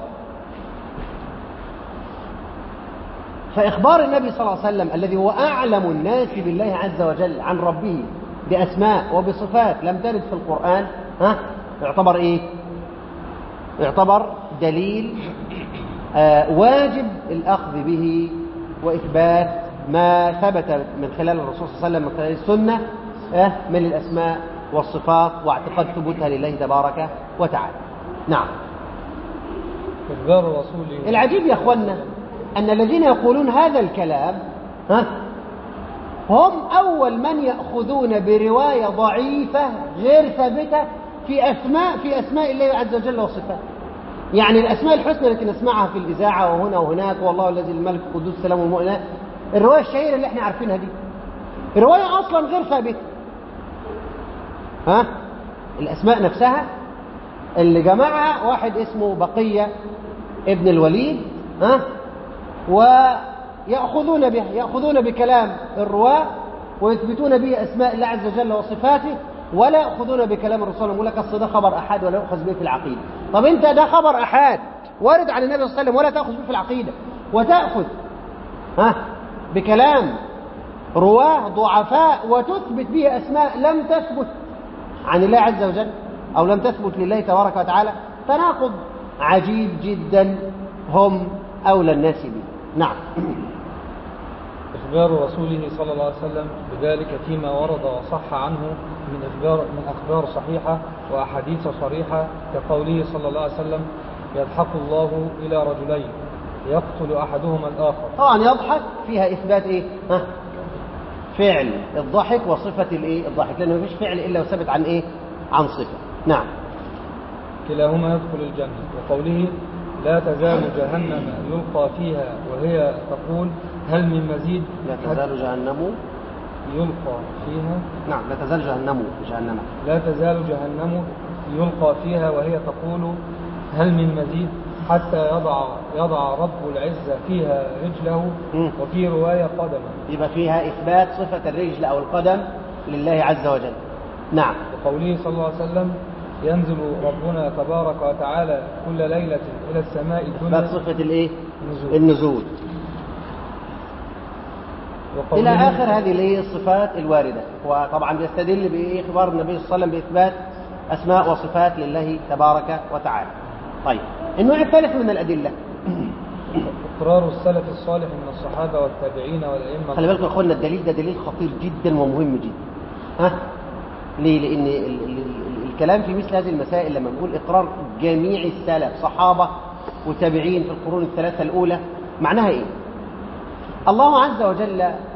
Speaker 1: فإخبار النبي صلى الله عليه وسلم الذي هو أعلم الناس بالله عز وجل عن ربه بأسماء وبصفات لم ترد في القرآن، يعتبر إيه؟ يعتبر دليل واجب الأخذ به وإثبات ما ثبت من خلال الرسول صلى الله عليه وسلم من خلال السنة من الأسماء والصفات واعتقاد ثبوتها لله تبارك وتعالى. نعم.
Speaker 2: إخبار رسوله.
Speaker 1: العجيب يا أخوانا أن الذين يقولون هذا الكلام هم أول من يأخذون برواية ضعيفة غير ثابتة في أسماء الله عز وجل وصفاته. يعني الأسماء الحسنى التي نسمعها في الإذاعة وهنا وهناك، والله الذي الملك القدوس السلام المؤمن، الرواية الشهيرة اللي احنا عارفينها دي الرواية أصلا غير ثابتة. الأسماء نفسها اللي جمعها واحد اسمه بقية ابن الوليد، ويأخذون به، يأخذون بكلام الرواة ويثبتون به أسماء الله عز وجل وصفاته، ولا يأخذون بكلام الرسول. يقول لك أصل ده خبر أحد ولا يؤخذ به في العقيدة. طب أنت ده خبر أحد وارد عن النبي صلى الله عليه وسلم ولا تأخذ به في العقيدة، وتأخذ بكلام رواه ضعفاء وتثبت به أسماء لم تثبت عن الله عز وجل أو لم تثبت لله تبارك وتعالى، تناقض عجيب جدا هم أولى الناس به. نعم.
Speaker 2: إخبار رسوله صلى الله عليه وسلم بذلك فيما ورد وصح عنه من أخبار صحيحة وأحاديث صريحة، كقوله صلى الله عليه وسلم: يضحك الله إلى رجلين يقتل أحدهما الآخر.
Speaker 1: طبعا يضحك فيها إثبات إيه؟ فعل الضحك وصفة الإيه؟ الضحك، لأنه ما فيش فعل إلا وثبت عن إيه؟ عن صفة. نعم.
Speaker 2: كلاهما يدخل الجنة. وقوله: لا تزال جهنم يلقى فيها وهي تقول هل من مزيد.
Speaker 1: لا تزال جهنم
Speaker 2: يلقى فيها.
Speaker 1: نعم، لا تزال جهنم.
Speaker 2: لا تزال جهنم يلقى فيها وهي تقول هل من مزيد، حتى يضع رب العزة فيها رجله، وفي رواية قدمه. يبقى
Speaker 1: فيها إثبات صفة الرجل أو القدم لله عز وجل. نعم.
Speaker 2: وقوله صلى الله عليه وسلم: ينزل ربنا تبارك وتعالى كل ليلة إلى السماء الدنيا.
Speaker 1: إثبات صفة الإيه؟ النزول. إلى آخر هذه الصفات الواردة. وطبعا بيستدل بإخبار النبي صلى الله عليه وسلم بإثبات أسماء وصفات لله تبارك وتعالى. طيب، النوع الثالث من الأدلة
Speaker 2: إقرار السلف الصالح من الصحابة والتابعين والأئمة.
Speaker 1: خلي بالكم يا أخوانا، الدليل ده دليل خطير جدا ومهم جدا. ليه؟ لأن الكلام في مثل هذه المسائل لما نقول إقرار جميع السلف صحابة وتابعين في القرون الثلاثة الأولى، معناها إيه؟ الله عز وجل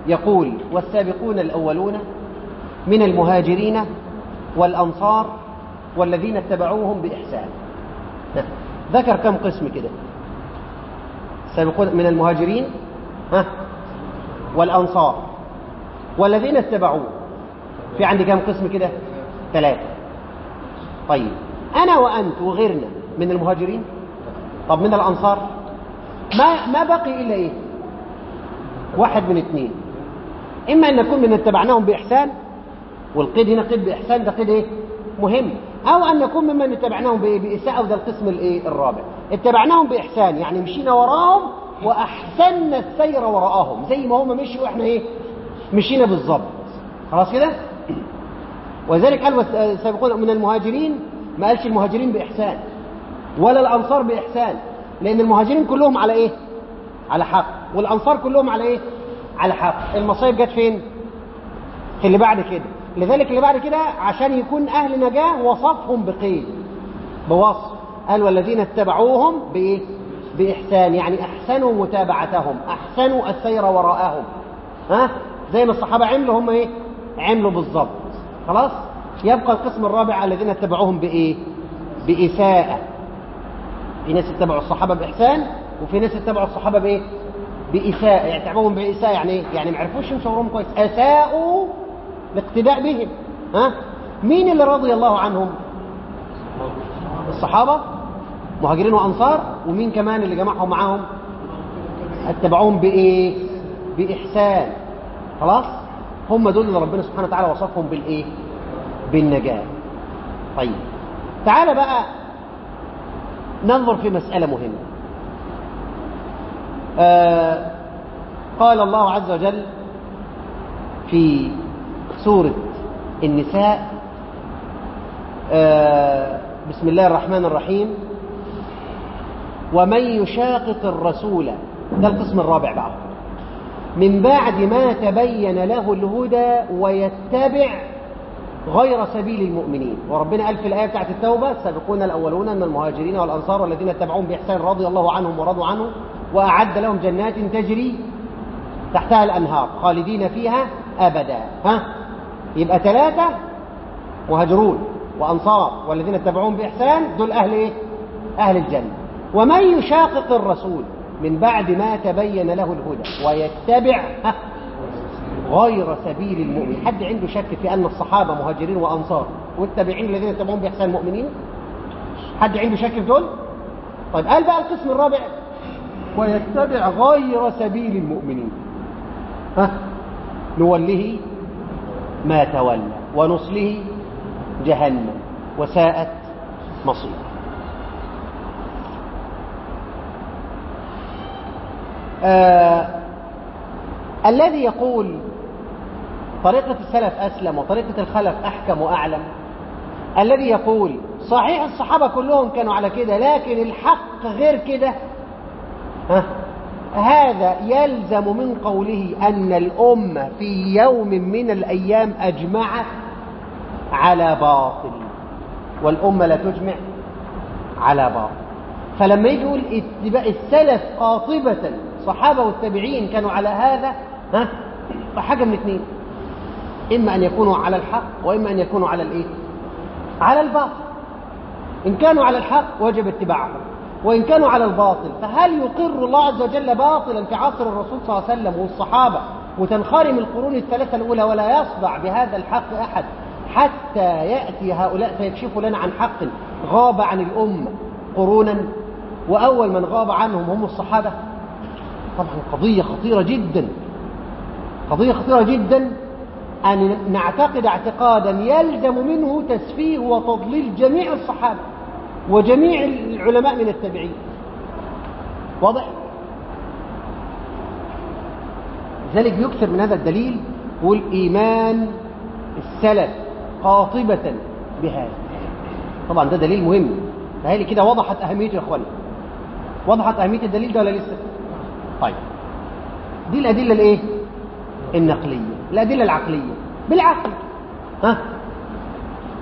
Speaker 1: يقول والسابقون الأولون من المهاجرين والأنصار والذين اتبعوهم بإحسان. ذكر كم قسم كده؟ السابقون من المهاجرين والأنصار والذين اتبعوه، في عندي كم قسم كده؟ 3. طيب أنا وأنت وغيرنا من المهاجرين، طب من الأنصار ما بقي إلا إيه؟ واحد من 2، إما أن نكون من اتبعناهم بإحسان، والقيد هنا قيد بإحسان، ده قيد إيه؟ مهم، أو أن نكون ممن اتبعناهم بإساءة، وده القسم الرابع. اتبعناهم بإحسان يعني مشينا وراهم وأحسننا السير وراءهم، زي ما هم مشوا وإحنا إيه؟ مشينا بالضبط. خلاص كده؟ وذلك قال سابقون من المهاجرين، ما قالش المهاجرين بإحسان ولا الأنصار بإحسان، لأن المهاجرين كلهم على إيه؟ على حق، والأنصار كلهم على إيه؟ على حق. المصايب جت فين؟ في اللي بعد كده. لذلك اللي بعد كده عشان يكون أهل نجاة وصفهم بقيد، بوصف، قال والذين اتبعوهم بإيه؟ بإحسان، يعني أحسنوا متابعتهم، أحسنوا السير وراءهم، زي ما الصحابة عملوا هم إيه؟ عملوا بالضبط. خلاص؟ يبقى القسم الرابع الذين اتبعوهم بإيه؟ بإساءة. في ناس اتبعوا الصحابة بإحسان، وفي ناس اتبعوا الصحابة بإيه؟ بإساءة. يعني اتبعوهم بإساءة يعني إيه؟ يعني ما عرفوش يمشوا وراهم كويس، أساءوا الاقتداء بهم. مين اللي رضي الله عنهم؟ الصحابة مهاجرين وأنصار، ومين كمان اللي جمعهم معاهم؟ اتبعوهم بإيه؟ بإحسان. خلاص؟ هم دول اللي ربنا سبحانه وتعالى وصفهم بالإيه؟ بالنجاة. طيب تعال بقى ننظر في مسألة مهمة. قال الله عز وجل في سورة النساء بسم الله الرحمن الرحيم: ومن يشاقق الرسول، ده القسم الرابع بقى، من بعد ما تبين له الهدى ويتبع غير سبيل المؤمنين. وربنا قال في الآية بتاعت التوبة: السابقون الأولون من المهاجرين والأنصار والذين اتبعوهم بإحسان رضي الله عنهم ورضوا عنه وأعد لهم جنات تجري تحتها الأنهار خالدين فيها أبدا. يبقى 3 مهاجرون وأنصار والذين اتبعوهم بإحسان، دول أهل إيه؟ أهل الجنة. ومن يشاقق الرسول من بعد ما تبين له الهدى ويتبع غير سبيل المؤمن. حد عنده شك في أن الصحابة مهاجرين وأنصار والتابعين الذين اتبعوهم بإحسان مؤمنين؟ حد عنده شك في دول؟ طيب قال بقى القسم الرابع: ويتبع غير سبيل المؤمنين، نوله ما تولى ونصله جهنم وساءت مصيره. الذي يقول طريقة السلف أسلم وطريقة الخلف أحكم وأعلم، الذي يقول صحيح الصحابة كلهم كانوا على كده لكن الحق غير كده، هذا يلزم من قوله أن الأمة في يوم من الأيام أجمعت على باطل، والأمة لا تجمع على باطل. فلما يجي يقول اتباع السلف قاطبة الصحابة والتابعين كانوا على هذا، فحاجة من 2: إما أن يكونوا على الحق وإما أن يكونوا على الإيه؟ على الباطل. إن كانوا على الحق وجب اتباعهم، وإن كانوا على الباطل فهل يقر الله عز وجل باطلا في عصر الرسول صلى الله عليه وسلم والصحابة وتنخرم القرون الثلاثة الأولى ولا يصدع بهذا الحق أحد حتى يأتي هؤلاء فيكشفوا لنا عن حق غاب عن الأمة قرونا، وأول من غاب عنهم هم الصحابة؟ طبعا قضية خطيرة جدا، قضية خطيرة جدا أن نعتقد اعتقادا يلزم منه تسفيه وتضليل جميع الصحابة وجميع العلماء من التابعين. واضح؟ لذلك يكثر من هذا الدليل والإيمان السلف قاطبة بهذا. طبعا ده دليل مهم، فهي كده وضحت أهميته يا أخواني. وضحت أهمية الدليل ده ولا لسه؟ طيب دي الأدلة الإيه؟ النقلية. الأدلة العقلية بالعقل.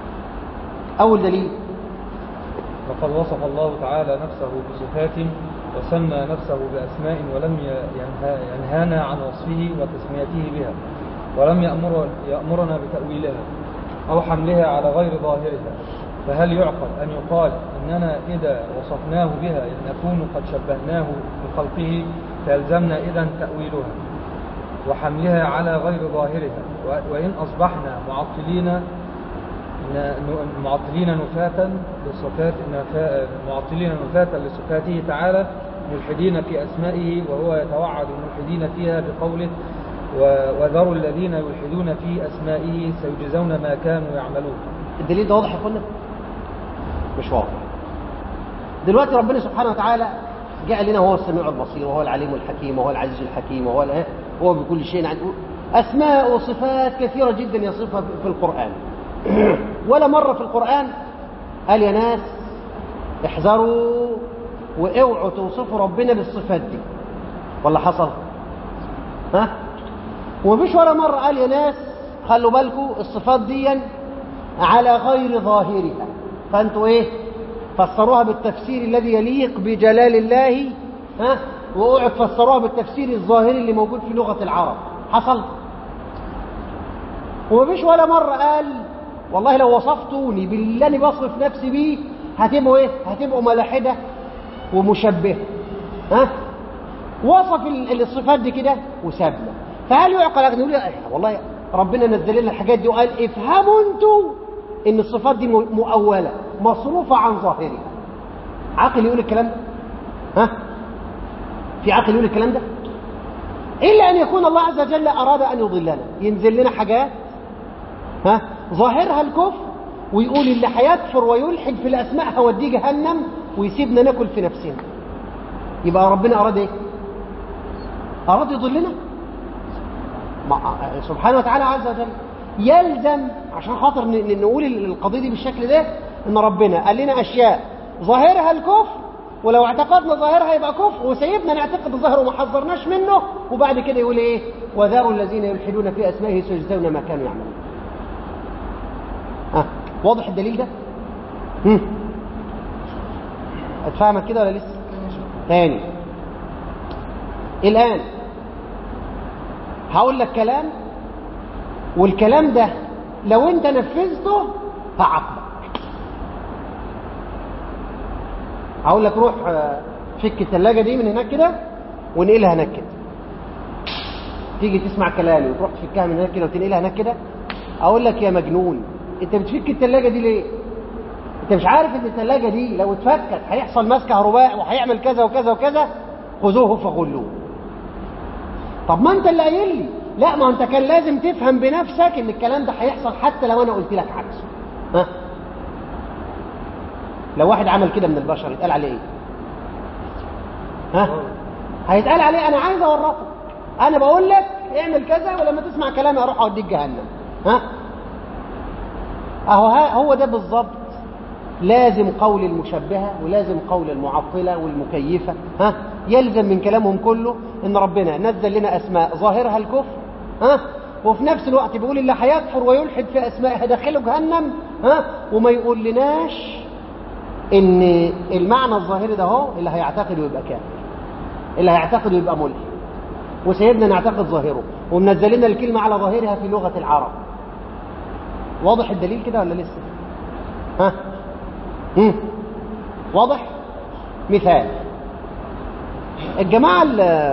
Speaker 1: أول دليل:
Speaker 2: وقد وصف الله تعالى نفسه بصفات وسمى نفسه بأسماء ولم ينهانا عن وصفه وتسميته بها، ولم يأمرنا بتأويلها أو حملها على غير ظاهرها. فهل يعقل أن يقال إننا إذا وصفناه بها نكون قد شبهناه بخلقه، فيلزمنا إذن تأويلها وحملها على غير ظاهرها؟ وإن أصبحنا معطلين نفاة لصفاته تعالى، ملحدين في أسمائه، وهو يتوعد الملحدين فيها بقوله: وذروا الذين يلحدون في أسمائه سيجزون ما كانوا يعملون.
Speaker 1: الدليل ده واضح يا اخوانا؟ مش واضح. دلوقتي ربنا سبحانه وتعالى جعل لنا هو السميع البصير، وهو العليم الحكيم، وهو العزيز الحكيم، وهو بكل شيء عليم. أسماء وصفات كثيرة جدا يصفها في القرآن. ولا مرة في القرآن قال يا ناس احذروا واوعوا توصفوا ربنا بالصفات دي، ولا حصل؟ ها؟ ومفيش ولا مرة قال يا ناس خلوا بالكم الصفات دي على غير ظاهرها، فانتوا ايه؟ فسروها بالتفسير الذي يليق بجلال الله، ها؟ واوعوا تفسروها بالتفسير الظاهري اللي موجود في لغة العرب. حصل؟ ومفيش ولا مرة قال والله لو وصفتوني باللي انا بصف نفسي بيه هتبقوا ايه؟ هتبقوا ملاحدة ومشبهة. ها؟ وصف الصفات دي كده وسابنا. فهل يعقل ان نقول والله ربنا نزل لنا الحاجات دي وقال افهموا انتوا ان الصفات دي مؤولة مصروفة عن ظاهرها؟ عاقل يقول الكلام ده؟ ها؟ في عاقل يقول الكلام ده؟ إلا أن يكون الله عز وجل أراد أن يضلنا، ينزل لنا حاجات ها ظاهرها الكفر، ويقول اللي هيكفر ويلحد في الأسماء هوديه جهنم، ويسيبنا ناكل في نفسنا. يبقى ربنا أراد إيه؟ أراد يضلنا سبحانه وتعالى عز وجل. يلزم عشان خاطر نقول القضية دي بالشكل ده إن ربنا قال لنا أشياء ظاهرها الكفر، ولو اعتقدنا ظاهرها يبقى كفر، وسيبنا نعتقد الظاهر وما حذرناش منه، وبعد كده يقول ايه؟ وذروا الذين يلحدون في اسمائه سيجزون ما كانوا يعملون. واضح الدليل ده؟ اتفهمت كده ولا لسه؟ تاني الان هقول لك كلام، والكلام ده لو انت نفذته هعاقبك. هقول لك روح فك الثلاجة دي من هناك كده ونقلها هناك كده. تيجي تسمع كلامي وتروح تفكها من هناك كده وتنقلها هناك كده، اقول لك يا مجنون انت بتفك الثلاجة دي ليه؟ انت مش عارف ان الثلاجة دي لو اتفكت هيحصل ماس كهرباء وهيعمل كذا وكذا وكذا؟ خذوه فغلوه. طب ما انت اللي قايل لي. لا، ما انت كان لازم تفهم بنفسك ان الكلام ده هيحصل حتى لو انا قلت لك عكسه. ها؟ لو واحد عمل كده من البشر يتقال عليه ايه؟ ها؟ هيتقال عليه انا عايز اورطك، انا بقول لك اعمل كذا ولما تسمع كلامي اروح اوديك جهنم. ها؟ هو ده بالظبط. لازم قول المشبهة ولازم قول المعطلة والمكيفة. ها؟ يلزم من كلامهم كله ان ربنا نزل لنا اسماء ظاهرها الكفر، ها؟ وفي نفس الوقت بيقول اللي هيكفر ويلحد في اسماء هدخله جهنم، ها؟ وما يقول لناش ان المعنى الظاهري ده هو اللي هيعتقد ويبقى كافر، اللي هيعتقد ويبقى ملحد، وسيبنا نعتقد ظاهره، ومنزل لنا الكلمة على ظاهرها في لغة العرب. واضح الدليل كده ولا لسه؟ ها؟ واضح؟ مثال الجماعة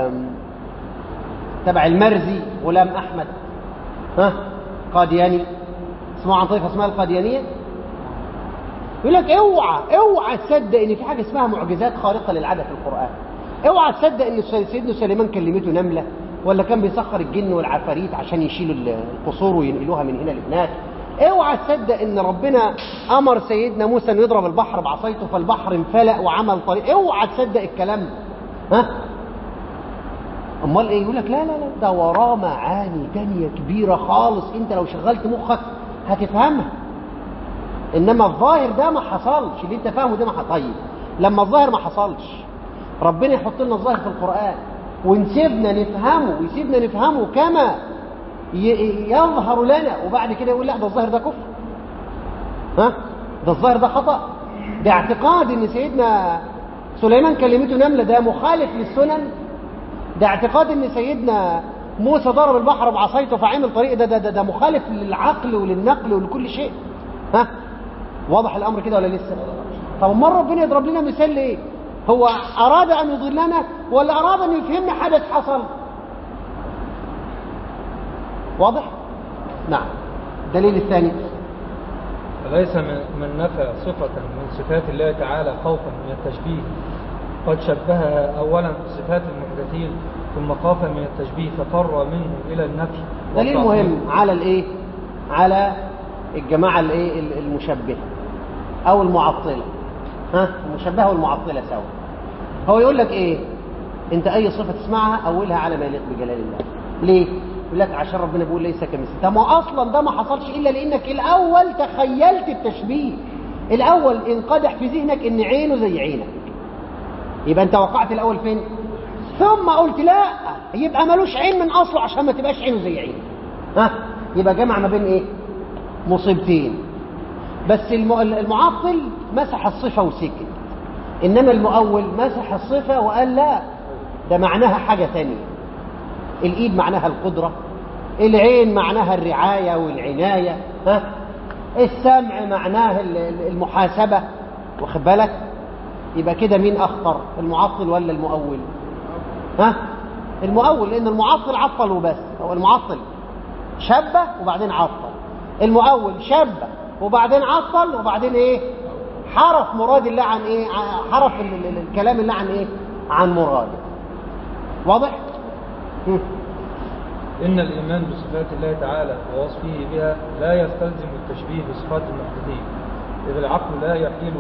Speaker 1: تبع المرزي غلام أحمد، ها؟ قادياني، اسمه عن طائفة اسمها القاديانية. يقول لك اوعى تصدق ان في حاجة اسمها معجزات خارقة للعادة في القرآن. اوعى تصدق ان سيدنا سليمان كلمته نملة، ولا كان بيسخر الجن والعفاريت عشان يشيلوا القصور وينقلوها من هنا لهناك. اوعى تصدق ان ربنا امر سيدنا موسى انه يضرب البحر بعصايته فالبحر انفلق وعمل طريق. اوعى تصدق الكلام ده. ها؟ امال ايه؟ يقول لك لا ده وراه معاني تانية كبيرة خالص، انت لو شغلت مخك هتفهمها. انما الظاهر ده ما حصلش، اللي انت فاهمه ده ما حصلش. طيب لما الظاهر ما حصلش ربنا يحط لنا الظاهر في القرآن ونسيبنا نفهمه ويسيبنا نفهمه كما يظهر لنا، وبعد كده يقول لا ده الظاهر ده كفر، ها؟ ده الظاهر ده خطأ، باعتقاد ان سيدنا سليمان كلمته نملة، ده مخالف للسنن؟ ده اعتقاد ان سيدنا موسى ضرب البحر بعصايته فعمل طريق، ده مخالف للعقل وللنقل ولكل شيء. ها، واضح الامر كده ولا لسه؟ طب امال ربنا يضرب لنا مثال ليه؟ هو اراد ان يضلنا ولا اراد ان يفهمنا حدث حصل؟ واضح؟ نعم. الدليل الثاني:
Speaker 2: فليس من نفى صفة من صفات الله تعالى خوفا من التشبيه قد شبهها أولا بصفات المحدثين ثم خاف من التشبيه ففر منه إلى النفي.
Speaker 1: دليل مهم على الايه؟ على الجماعة الايه؟ المشبهة او المعطلة. ها، المشبهة والمعطلة سوا. هو يقول لك ايه؟ انت اي صفة تسمعها اولها على ما يليق بجلال الله. ليه؟ يقول لك عشان ربنا بيقول ليس كمثله. طب ما اصلا ده ما حصلش الا لانك الاول تخيلت التشبيه. الاول انقدح في ذهنك ان عينه زي عينك، يبقى انت وقعت الاول فين؟ ثم قلت لا، يبقى ملوش عين من اصله عشان ما تبقاش عينه زي عينك. ها، يبقى جمع ما بين ايه؟ مصيبتين. بس المعطل مسح الصفة وسكت، انما المؤول مسح الصفة وقال لا، ده معناها حاجة ثانية. الايد معناها القدرة، العين معناها الرعاية والعناية، ها، السمع معناه المحاسبة، واخد بالك؟ يبقى كده مين اخطر، المعطل ولا المؤول؟ ها، المؤول، لان المعطل عطل وبس. هو المعطل شبه وبعدين عطل، المؤول شبه وبعدين عطل وبعدين ايه؟ حرف مراد الله عن ايه؟ حرف الكلام الله عن ايه؟ عن مراده. واضح؟
Speaker 2: إن الإيمان بصفات الله تعالى ووصفه بها لا يستلزم التشبيه بصفات المحدثين، إذ العقل لا يحيل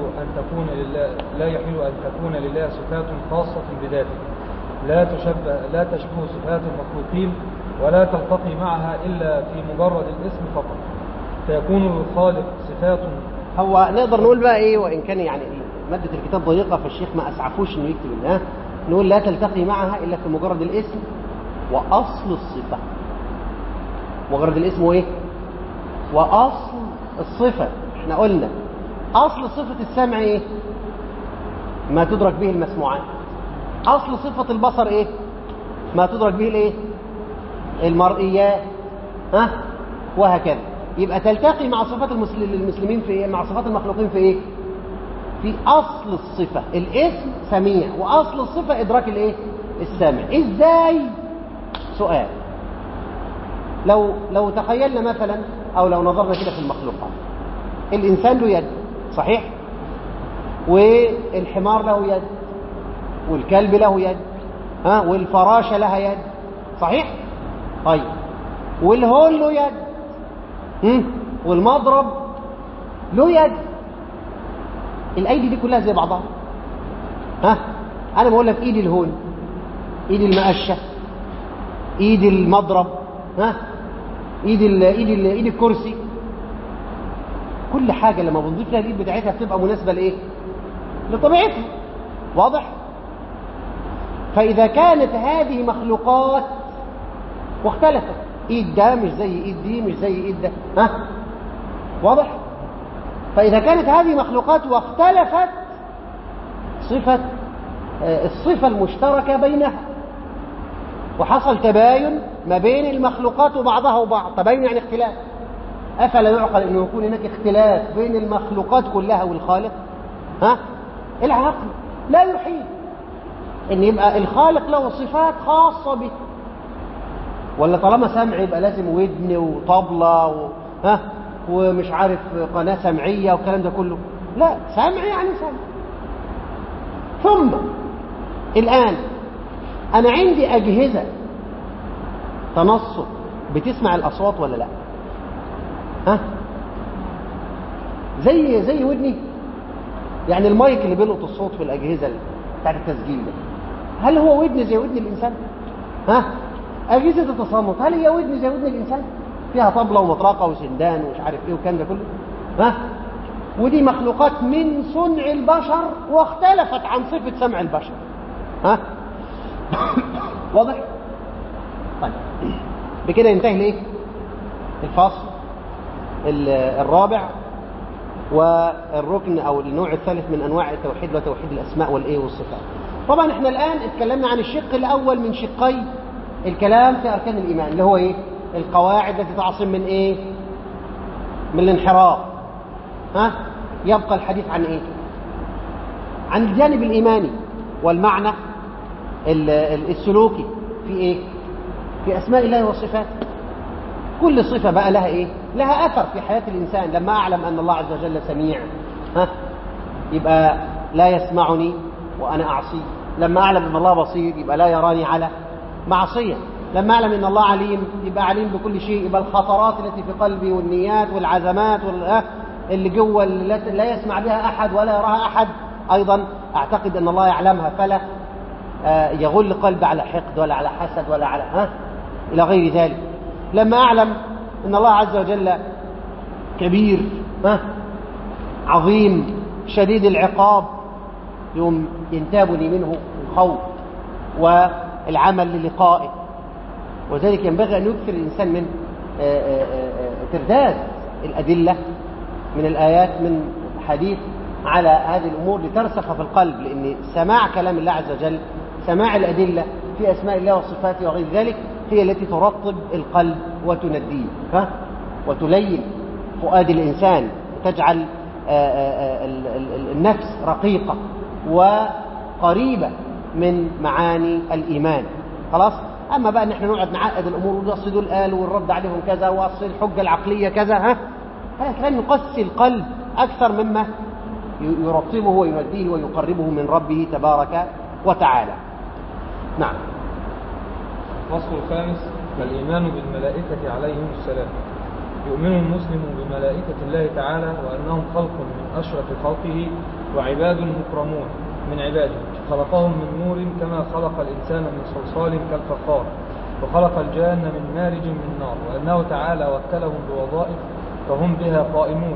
Speaker 2: أن تكون لله صفات خاصة بذاته لا تشبه صفات المخلوقين ولا تلتقي معها إلا في مجرد الاسم فقط، فيكون للخالق صفات.
Speaker 1: هو نقدر نقول بقى ايه، وإن كان يعني مادة الكتاب ضيقة فالشيخ ما أسعفوش إنه يكتب لنا، نقول لا تلتقي معها إلا في مجرد الاسم وأصل الصفة. مجرد الاسم وايه؟ وأصل الصفة. احنا قلنا أصل صفة السمع ايه؟ ما تدرك به المسموعات. أصل صفة البصر ايه؟ ما تدرك به الايه؟ المرئيات. ها، وهكذا. يبقى تلتقي مع صفات المسلمين في ايه؟ مع صفات المخلوقين في ايه؟ في أصل الصفة. الاسم سميع وأصل الصفة إدراك الايه؟ السامع. ازاي؟ سؤال. لو تخيلنا مثلا او لو نظرنا كده في المخلوقات، الانسان له يد، صحيح؟ والحمار له يد، والكلب له يد، ها، والفراشة لها يد، صحيح؟ طيب، والهون له يد، والمضرب له يد. الايدي دي كلها زي بعضها. ها، انا بقول لك ايدي الهون، ايدي المقشة، ايد المضرب، ها، ايد الكرسي. كل حاجة لما بنضيف لها الايد بتاعتها بتبقى مناسبة لايه؟ لطبيعتها. واضح؟ فاذا كانت هذه مخلوقات واختلفت، ايد ده مش زي ايد دي مش زي ايد ده، ها، واضح؟ فاذا كانت هذه مخلوقات واختلفت الصفة المشتركة بينها، وحصل تباين ما بين المخلوقات وبعضها وبعض. تباين يعني اختلاف. أفلا يعقل أنه يكون هناك اختلاف بين المخلوقات كلها والخالق؟ ها؟ العقل لا يحيل أن يبقى الخالق له صفات خاصة به. ولا طالما سمع يبقى لازم ودن وطبلة ها، ومش عارف قناة سمعية والكلام ده كله؟ لا، سمع يعني سمع. ثم الآن أنا عندي أجهزة تنصت بتسمع الأصوات ولا لا؟ ها؟ زي ودني. يعني المايك اللي بيلقط الصوت في الأجهزة بتاعت التسجيل ده، هل هو ودن زي ودن الإنسان؟ ها؟ أجهزة التصامت هل هي ودن زي ودن الإنسان؟ فيها طبلة ومطرقة وسندان ومش عارف إيه والكلام ده كله؟ ها؟ ودي مخلوقات من صنع البشر واختلفت عن صفة سمع البشر. ها؟ واضح؟ طيب، بكده ينتهي ليه؟ الفصل الرابع والركن أو النوع الثالث من أنواع التوحيد وتوحيد الأسماء والصفات. طبعا احنا الآن اتكلمنا عن الشق الأول من شقي الكلام في أركان الإيمان، اللي هو إيه؟ القواعد التي تعصم من إيه؟ من الانحراف. يبقى الحديث عن إيه؟ عن الجانب الإيماني والمعنى السلوكي في إيه؟ في أسماء الله وصفاته. كل صفة بقى لها إيه؟ لها أثر في حياة الإنسان. لما أعلم أن الله عز وجل سميع يبقى لا يسمعني وأنا أعصي. لما أعلم أن الله بصير يبقى لا يراني على معصية. لما أعلم أن الله عليم يبقى عليم بكل شيء، يبقى الخطرات التي في قلبي والنيات والعزمات اللي جوه اللي لا يسمع بها أحد ولا يراها أحد أيضا أعتقد أن الله يعلمها، فلا يغل قلبي على حقد ولا على حسد ولا على إلى غير ذلك. لما أعلم أن الله عز وجل كبير عظيم شديد العقاب يوم ينتابني منه الخوف والعمل للقائه. وذلك ينبغي أن يكثر الإنسان من ترداد الأدلة من الآيات من الحديث على هذه الأمور لترسخ في القلب، لأن سماع كلام الله عز وجل، سماع الأدلة في أسماء الله وصفاته وغير ذلك هي التي ترطب القلب وتنديه وتلين فؤاد الإنسان وتجعل النفس رقيقة وقريبة من معاني الإيمان. خلاص. أما بقى نحن نقعد نعقد الأمور ونقصد الآل والرد عليهم كذا وأصل الحجة العقلية كذا هذا كلام يقسي القلب أكثر مما يرطبه وينديه ويقربه من ربه تبارك وتعالى. نعم.
Speaker 2: الفصل الخامس: الإيمان بالملائكة عليهم السلام. يؤمن المسلم بملائكة الله تعالى وأنهم خلق من أشرف خلقه وعباد مكرمون من عباده، خلقهم من نور كما خلق الإنسان من صلصال كالفخار، وخلق الجان من مارج من نار، وأنه تعالى وكلهم بوظائف فهم بها قائمون،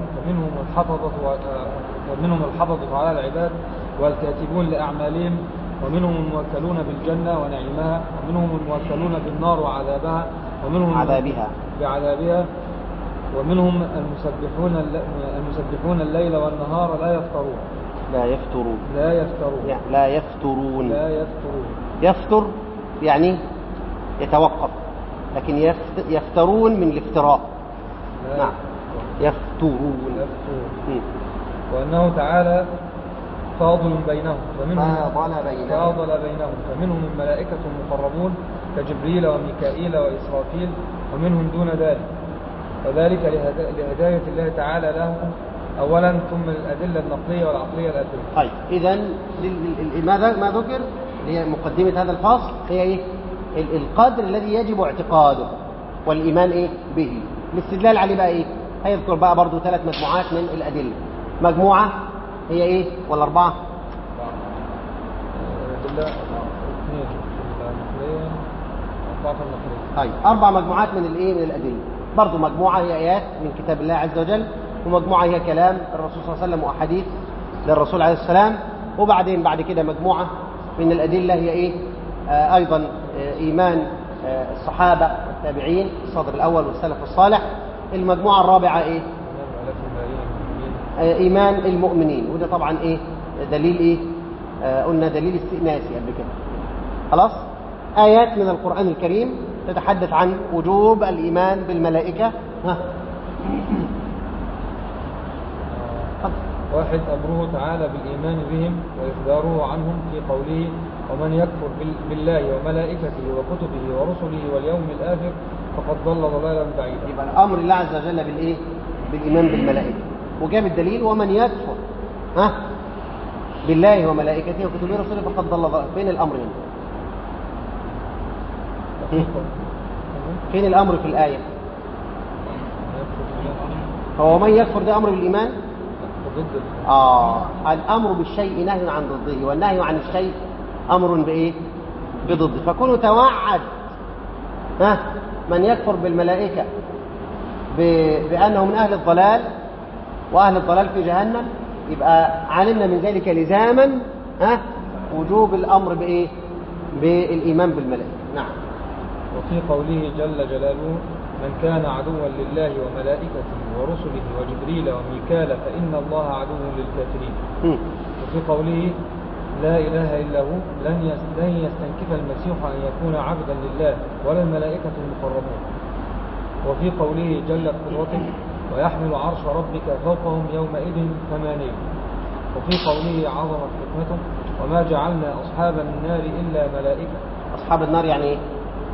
Speaker 2: ومنهم الحفظة على العباد والكاتبون لأعمالهم، ومنهم الموكلون بالجنة ونعيمها، ومنهم الموكلون بالنار وعذابها، ومنهم بعذابها، ومنهم المسبحون الليل والنهار لا يفترون.
Speaker 1: يفتر يعني يتوقف، لكن يفترون من الافتراء. نعم. يفترون.
Speaker 2: وأنه تعالى فاضل بينهم فمنهم الملائكة المقربون كجبريل وميكائيل وإسرافيل، ومنهم دون ذلك، وذلك لهداية الله تعالى له أولا، ثم الأدلة النقلية والعقلية الأدلة.
Speaker 1: طيب، إذن ما ذكر هي مقدمة هذا الفصل هي إيه؟ القدر الذي يجب اعتقاده والإيمان به. الاستدلال عليه بقى إيه؟ هيذكر بقى برضو 3 مجموعات من الأدلة. مجموعة هي إيه ولا 4؟
Speaker 2: الأدلة 2
Speaker 1: طيب 4 مجموعات من الأدلة. برضو مجموعة هي آيات من كتاب الله عز وجل، ومجموعة هي كلام الرسول صلى الله عليه وسلم وأحاديث للرسول عليه السلام، وبعدين بعد كده مجموعة من الأدلة هي أيضا إيمان الصحابة والتابعين الصدر الأول والسلف الصالح. المجموعة الرابعة إيمان المؤمنين، وده طبعا دليل قلنا دليل استئناسي قبل كده. خلاص. آيات من القرآن الكريم تتحدث عن وجوب الإيمان بالملائكة.
Speaker 2: 1. أمره تعالى بالإيمان بهم وإخباره عنهم في قوله: ومن يكفر بالله وملائكته وكتبه ورسله واليوم الآخر فقد ضل ضلالا بعيدا.
Speaker 1: يبقى الأمر الله عز وجل بالإيمان بالملائكة، وجاب الدليل: ومن يكفر بالله وملائكته وكتبه ورسله فقد ضل ضلالا. فين الأمر هنا؟ فين الأمر في الآية؟ هو من يكفر ده أمر بالإيمان؟ الأمر بالشيء نهي عن ضده، والنهي عن الشيء أمر بضده. فكونوا توعد من يكفر بالملائكة بأنه من أهل الضلال وأهل الضلال في جهنم، يبقى علمنا من ذلك لزاما وجوب الأمر بالإيمان بالملائكة. نعم.
Speaker 2: وفي قوله جل جلاله: من كان عدوا لله وملائكته ورسله وجبريل وميكال فإن الله عدو للكافرين. وفي قوله لا إله إلا هو لن يستنكف المسيح أن يكون عبدا لله ولا الملائكة المقربون. وفي قوله جلت قدرته ويحمل عرش ربك فوقهم يومئذ ثمانية. وفي قوله عظمت حكمته وما جعلنا أصحاب النار إلا ملائكة.
Speaker 1: أصحاب النار يعني إيه؟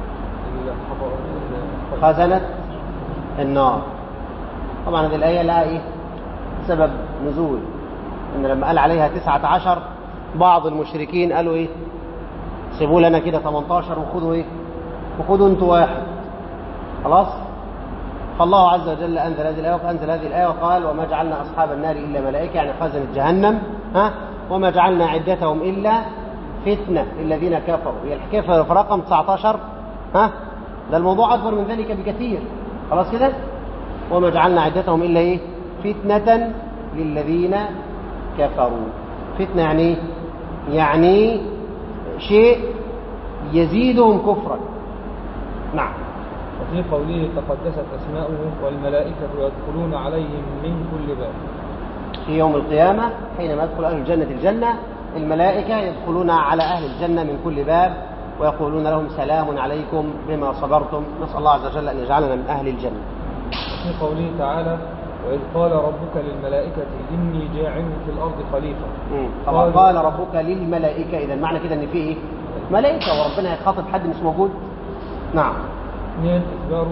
Speaker 1: خزنة النار. طبعا هذه الآية لها إيه؟ سبب نزول، إن لما قال عليها 19 بعض المشركين قالوا إيه؟ سيبوا لنا كده 18 وخذوا إيه؟ وخذوا أنتوا واحد. خلاص؟ فالله عز وجل أنزل هذه الآية وقال وما جعلنا أصحاب النار إلا ملائكة، يعني خزنة جهنم. وما جعلنا عدتهم إلا فتنة الذين كفروا. هي الحكاية في رقم 19 ده الموضوع أكبر من ذلك بكثير. خلاص كده؟ وما جعلنا عدتهم إلا إيه؟ فتنة للذين كفروا. فتنة يعني يعني شيء يزيدهم كفرا. نعم.
Speaker 2: وفي قوله تقدست أسماؤه والملائكة يدخلون عليهم من كل باب.
Speaker 1: في يوم القيامة حينما يدخل أهل الجنة الجنة، الملائكة يدخلون على أهل الجنة من كل باب ويقولون لهم سلام عليكم بما صبرتم. نسأل الله عز وجل أن يجعلنا من أهل الجنة.
Speaker 2: وفي قوله تعالى وإذ قال ربك للملائكة إني جاعل في الأرض خليفة.
Speaker 1: طبعا قال ربك للملائكة، إذا معنى كده أن فيه ملائكة وربنا يخاطب حد مش موجود. نعم.
Speaker 2: اثنين إخبار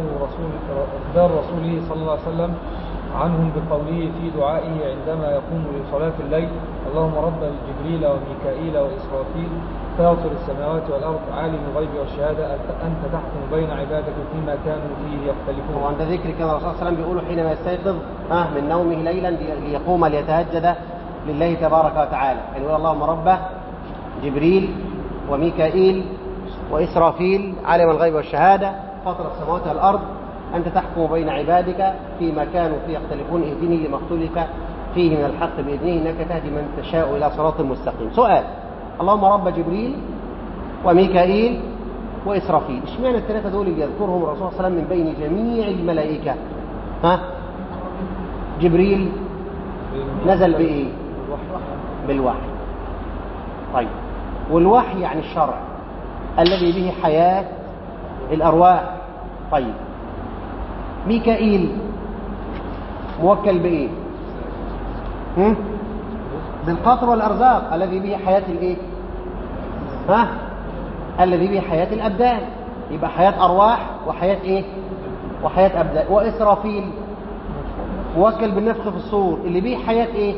Speaker 2: رسوله صلى الله عليه وسلم عنهم بقوله في دعائه عندما يقوم لصلاة الليل اللهم رب جبريل وميكائيل وإسرافيل فاطر السماوات والأرض عالم الغيب والشهادة أنت تحكم بين عبادك فيما كانوا فيه يختلفون.
Speaker 1: وعند ذكر كان الرسول صلى الله عليه وسلم بيقولوا حينما يستيقظ من نومه ليلا ليقوم ليتهجد لله تبارك وتعالى، يعني يقول اللهم رب جبريل وميكائيل وإسرافيل عالم الغيب والشهادة فاطر السماوات والأرض أنت تحكم بين عبادك فيما كانوا فيه يختلفون اهدني لما اختلف فيه من الحق بإذنه إنك تهدي من تشاء إلى صراط مستقيم. سؤال: اللهم رب جبريل وميكائيل وإسرافيل، اشمعنى الثلاثة دول اللي يذكرهم الرسول صلى الله عليه وسلم من بين جميع الملائكة؟ جبريل نزل بإيه؟ بالوحي. طيب، والوحي يعني الشرع الذي به حياة الأرواح. طيب، ميكائيل موكل بإيه؟ بالقطر والأرزاق الذي به حياة الإيه؟ الذي به حياة الأبدان، يبقى حياة أرواح وحياة إيه؟ وحياة أبدان. وإسرافيل موكل بالنفخ في الصور اللي به حياة إيه؟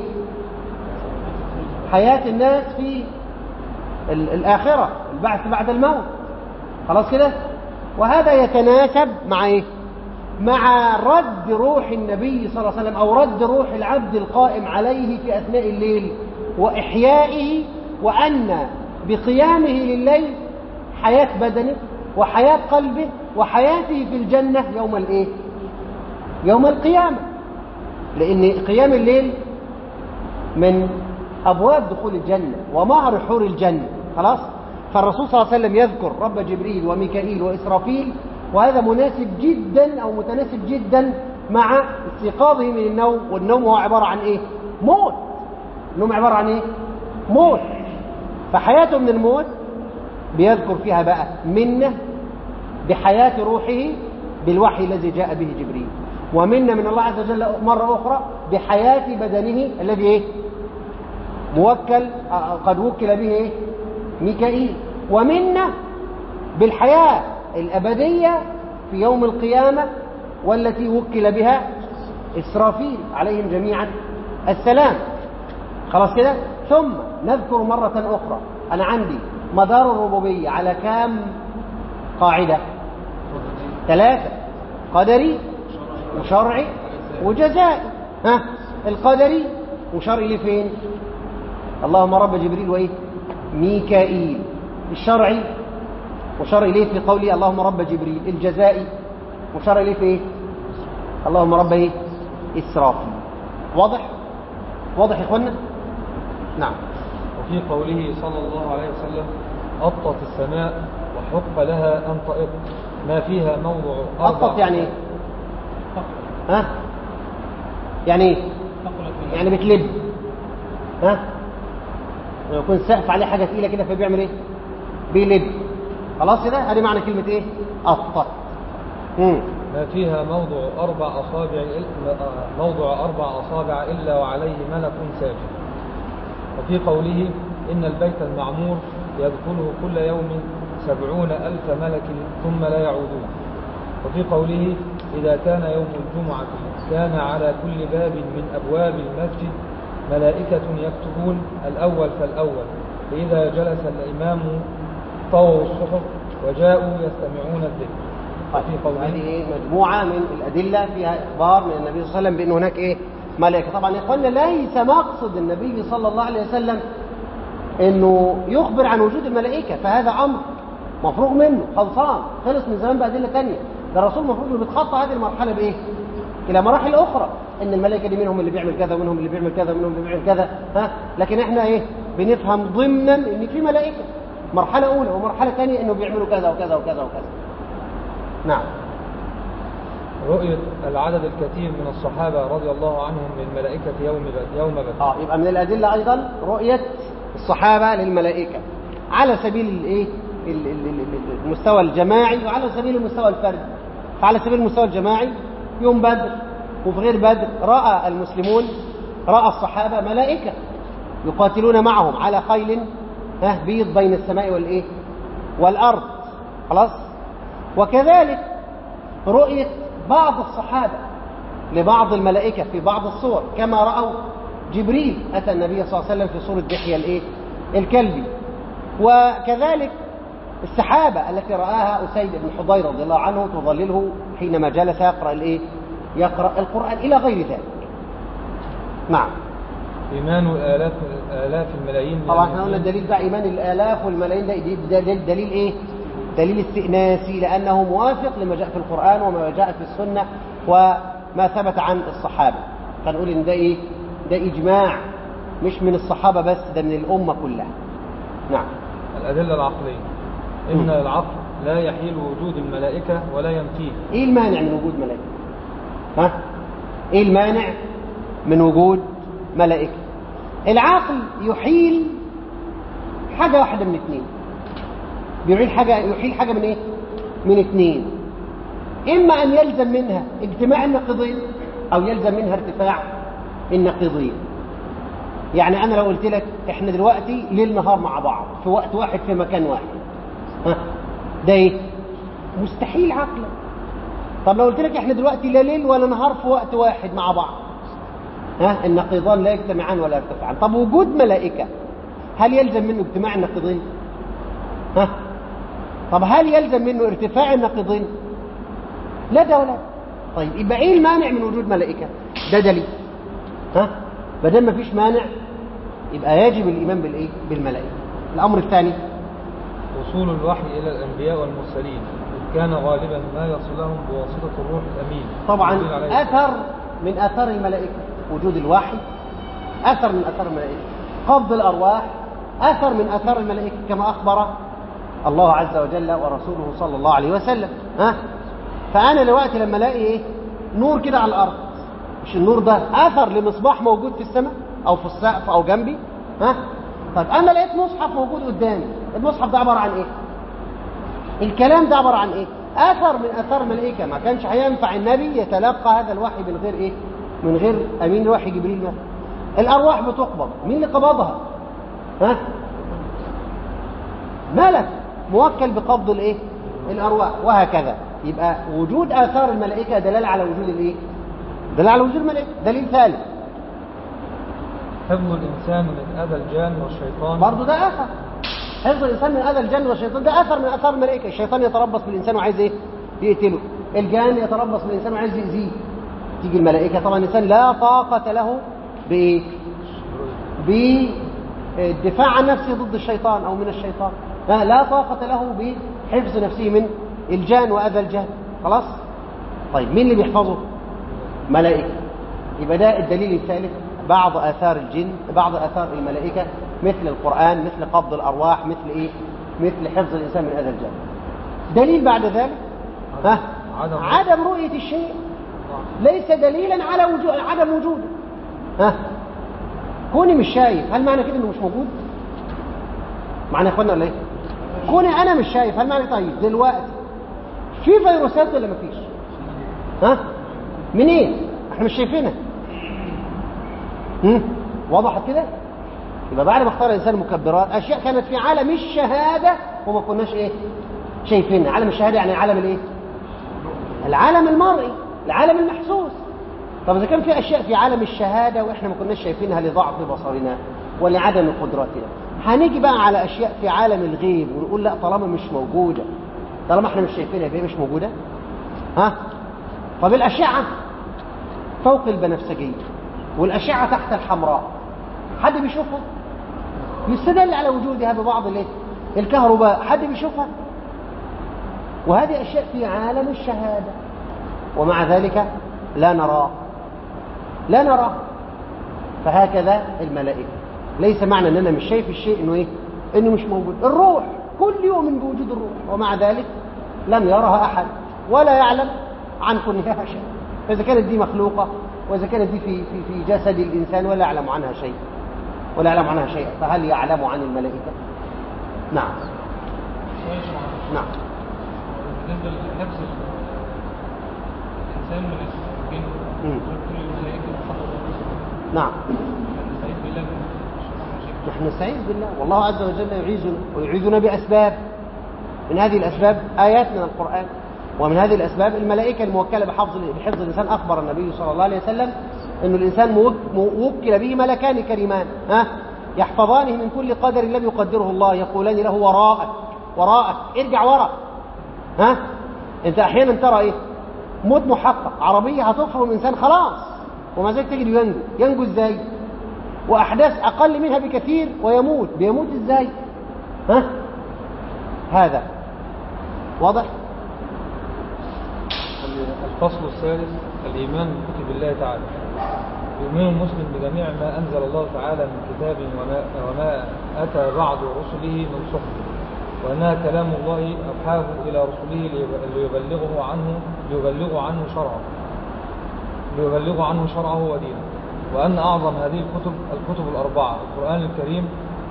Speaker 1: حياة الناس في الآخرة، البعث بعد الموت. خلاص كده؟ وهذا يتناسب مع إيه؟ مع رد روح النبي صلى الله عليه وسلم أو رد روح العبد القائم عليه في أثناء الليل وإحيائه، وأن بقيامه لليل حياة بدنه وحياة قلبه وحياته في الجنة يوم الإيه؟ يوم القيامة، لأن قيام الليل من أبواب دخول الجنة ومهر حور الجنة. خلاص؟ فالرسول صلى الله عليه وسلم يذكر رب جبريل وميكائيل وإسرافيل، وهذا مناسب جدا أو متناسب جدا مع استيقاظه من النوم، والنوم هو عبارة عن إيه؟ موت. النوم عبارة عن إيه؟ موت. فحياته من الموت بيذكر فيها بقى منه بحياة روحه بالوحي الذي جاء به جبريل، ومنه من الله عز وجل مرة أخرى بحياة بدنه الذي إيه؟ موكل قد وكل به إيه؟ ميكائيل، ومنه بالحياة الأبدية في يوم القيامة والتي وكل بها إسرافيل عليهم جميعا السلام. خلاص كده؟ ثم نذكر مرة أخرى، أنا عندي مدار الربوبية على كام قاعدة؟ 3: قدري وشرعي وجزائي. القدري مشار إليه فين؟ اللهم رب جبريل وإيه؟ ميكائيل. الشرعي مشار إليه في قوله اللهم رب جبريل. الجزائي مشار إليه في إيه؟ اللهم رب إيه؟ إسرافيل. واضح؟ واضح يا إخوانا؟ نعم.
Speaker 2: وفي قوله صلى الله عليه وسلم أطت السماء وحق لها أن تئط. ما فيها موضع
Speaker 1: أسقط يعني إيه؟ ها؟ يعني إيه؟ يعني بتلب. ها؟ يكون السقف عليه حاجة تقيلة كده فبيعمل إيه؟ بيلب. خلاص كده؟ هذه معنى كلمة إيه؟ أسقط.
Speaker 2: ما فيها موضع أربع أصابع إلا وعليه ملك ساجد. وفي قوله إن البيت المعمور يدخله كل يوم 70,000 ملك ثم لا يعودون. وفي قوله إذا كان يوم الجمعة كان على كل باب من أبواب المسجد ملائكة يكتبون الأول فالأول، فإذا جلس الإمام طووا الصحف وجاءوا يستمعون الذكر.
Speaker 1: هذه مجموعة من الأدلة فيها إخبار من النبي صلى الله عليه وسلم بأن هناك إيه؟ ملائكة. طبعا يا إخواننا ليس مقصد النبي صلى الله عليه وسلم أنه يخبر عن وجود الملائكة، فهذا أمر مفروغ منه خلصان خلص من زمان بأدلة تانية. ده الرسول المفروض انه بيتخطى هذه المرحلة بإيه؟ إلى مراحل أخرى، إن الملائكة دي منهم اللي بيعمل كذا ومنهم اللي بيعمل كذا ومنهم اللي بيعمل كذا. لكن إحنا إيه؟ بنفهم ضمنا إن في ملائكة مرحلة أولى ومرحلة ثانية إنه بيعملوا كذا وكذا وكذا وكذا. نعم.
Speaker 2: رؤية العدد الكثير من الصحابة رضي الله عنهم للملائكة يوم بدر.
Speaker 1: يبقى من الأدلة أيضا رؤية الصحابة للملائكة على سبيل الإيه؟ المستوى الجماعي وعلى سبيل المستوى الفردي. فعلى سبيل المستوى الجماعي يوم بدر وفي غير بدر رأى المسلمون، رأى الصحابة ملائكة يقاتلون معهم على خيل بيض بين السماء والإيه؟ والأرض. خلاص. وكذلك رؤية بعض الصحابة لبعض الملائكة في بعض الصور، كما رأوا جبريل أتى النبي صلى الله عليه وسلم في صورة دحية الكلبي. وكذلك السحابة التي رآها أسيد بن حضير رضي الله عنه تظلله حينما جلس يقرأ القرآن إلى غير ذلك. نعم.
Speaker 2: إيمان آلاف الملايين.
Speaker 1: طبعا احنا قلنا الدليل ده إيمان الآلاف والملايين ده دليل إيه؟ دليل استئناسي، لأنه موافق لما جاء في القرآن وما جاء في السنة وما ثبت عن الصحابة. فنقول إن ده إيه؟ ده إجماع مش من الصحابة بس، ده من الأمة كلها. نعم.
Speaker 2: الأدلة العقلية. إن العقل لا يحيل وجود الملائكة ولا ينفيه.
Speaker 1: إيه المانع من وجود ملائكة؟ إيه المانع من وجود ملائكة؟ العقل يحيل حاجة واحدة من اثنين. يحيل حاجة من إيه؟ من اثنين. إما أن يلزم منها اجتماع النقيضين أو يلزم منها ارتفاع النقيضين. يعني أنا لو قلت لك إحنا دلوقتي ليل نهار مع بعض في وقت واحد في مكان واحد، ده إيه؟ مستحيل عقلا. طب لو قلت لك إحنا دلوقتي لا ليل ولا نهار في وقت واحد مع بعض، النقيضان لا يجتمعان ولا يرتفعان. طب وجود ملائكة هل يلزم منه اجتماع النقيضين؟ طب هل يلزم منه ارتفاع النقيضين؟ لا ده ولا. طيب يبقى ايه المانع من وجود ملائكة؟ ده دليل. بدل ما فيش مانع يبقى يجب الإيمان بالإيه؟ بالملائكة. الأمر الثاني
Speaker 2: وصول الوحي إلى الأنبياء والمرسلين كان غالبا ما يصلهم بواسطة الروح الأمين.
Speaker 1: طبعا أثر من أثر الملائكة وجود الوحي، أثر من أثر الملائكة. قبض الأرواح أثر من أثر الملائكة كما أخبر الله عز وجل ورسوله صلى الله عليه وسلم. فأنا دلوقتي لما الاقي إيه؟ نور كده على الأرض، مش النور ده أثر لمصباح موجود في السماء أو في السقف أو جنبي؟ طيب أنا لقيت مصحف موجود قدامي، المصحف ده عبارة عن إيه؟ الكلام ده عبارة عن إيه؟ أثر من أثر الملائكة. ما كانش هينفع النبي يتلقى هذا الوحي من غير إيه؟ من غير أمين الوحي جبريل مثلا. الأرواح بتقبض، مين اللي قبضها؟ ملك موكل بقبض الإيه؟ الأرواح، وهكذا. يبقى وجود آثار الملائكة دلالة على وجود الإيه؟ دلالة على وجود الملائكة. دليل ثالث
Speaker 2: حفظ الإنسان من أذى الجان والشيطان.
Speaker 1: برضو ده أثر. حفظ الإنسان من أذى الجن والشيطان ده أثر من أثار الملائكة. الشيطان يتربص بالإنسان وعايز إيه؟ يقتله. الجان يتربص بالإنسان وعايز يأذيه. تيجي الملائكة. طبعا الإنسان لا طاقة له بإيه؟ بالدفاع عن نفسه ضد الشيطان أو من الشيطان. لا طاقة له بحفظ نفسه من الجان وأذى الجان. خلاص؟ طيب مين اللي بيحفظه؟ ملائكة. يبقى ده الدليل الثالث. بعض آثار الجن، بعض آثار الملائكة مثل القرآن، مثل قبض الأرواح، مثل إيه؟ مثل حفظ الإنسان من أذى الجن. دليل بعد ذلك عدم رؤية الشيء ليس دليلا على عدم وجوده. كوني مش شايف هل معنى كده انه مش موجود؟ معنى يا اخوانا ولا ايه؟ كوني انا مش شايف هل معنى طيب دلوقتي في فيروسات ولا مفيش؟ منين؟ احنا مش شايفينها. وضحت كده؟ يبقى بعد ما اختار الانسان مكبرات اشياء كانت في عالم الشهاده وما كناش ايه؟ شايفينها. عالم الشهاده يعني العالم الايه؟ العالم المرئي، العالم المحسوس. طب اذا كان في اشياء في عالم الشهاده واحنا ما كناش شايفينها لضعف بصرنا ولعدم قدرتنا، هنيجي بقى على اشياء في عالم الغيب ونقول لا طالما مش موجوده، طالما احنا مش شايفينها يبقى مش موجوده؟ طب الاشعه فوق البنفسجيه والاشعه تحت الحمراء حد بيشوفها؟ يستدل على وجودها ببعض الكهرباء، حد بيشوفها؟ وهذه اشياء في عالم الشهاده ومع ذلك لا نراه. فهكذا الملائكه، ليس معنى ان انا مش شايف الشيء انه ايه؟ انه مش موجود. الروح كل يؤمن بوجود الروح ومع ذلك لم يرها احد ولا يعلم عن كونها شيء. فاذا كانت دي مخلوقه واذا كانت دي في جسد الانسان ولا يعلم عنها شيء فهل يعلم عن الملائكه؟ نعم.
Speaker 3: بالنسبه لحفظ الانسان من الجن كل الملائكه
Speaker 1: نعم. نحن نستعيذ بالله والله عز وجل يعيذنا بأسباب. من هذه الأسباب آيات من القرآن، ومن هذه الأسباب الملائكة الموكلة بحفظ الإنسان. أخبر النبي صلى الله عليه وسلم أن الإنسان وكل به ملكان كريمان يحفظانه من كل قدر لم يقدره الله، يقولان له وراءك ارجع وراء. أنت أحيانا ترى إيه؟ موت محقق، عربية هتخفر الإنسان خلاص وما ذلك تجد ينجو إزاي؟ وأحداث أقل منها بكثير بيموت إزاي؟ هذا واضح؟
Speaker 2: الفصل الثالث: الإيمان بكتب الله تعالى. يؤمن المسلم بجميع ما أنزل الله تعالى من كتاب وما أتى بعد رسله من صحف، وأنها كلام الله أوحاه إلى رسله ليبلغوا عنه شرعه ودينه. وأن أعظم هذه الكتب الأربعة: القرآن الكريم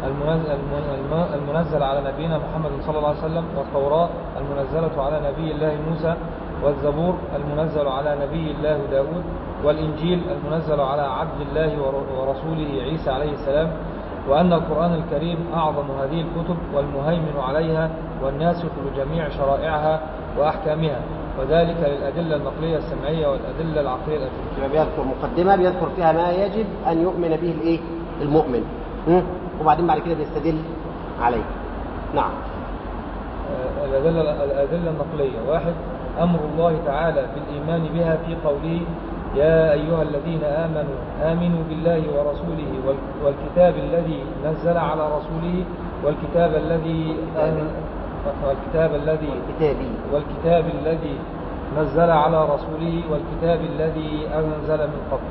Speaker 2: المنزل على نبينا محمد صلى الله عليه وسلم، والتوراة المنزلة على نبي الله موسى، والزبور المنزل على نبي الله داود، والإنجيل المنزل على عبد الله ورسوله عيسى عليه السلام. وأن القرآن الكريم أعظم هذه الكتب والمهيمن عليها والناسخ لجميع شرائعها وأحكامها، وذلك للأدلة النقلية السمعية والأدلة العقلية الأدلة.
Speaker 1: بيذكر مقدمة بيذكر فيها ما يجب أن يؤمن به المؤمن، وبعدين بعد كده بيستدل عليه. نعم.
Speaker 2: الأدلة النقلية: 1. أمر الله تعالى بالإيمان بها في قوله: يا أيها الذين آمنوا بالله ورسوله والكتاب الذي نزل على رسوله والكتاب الذي نزل على رسوله والكتاب الذي أنزل من قبل.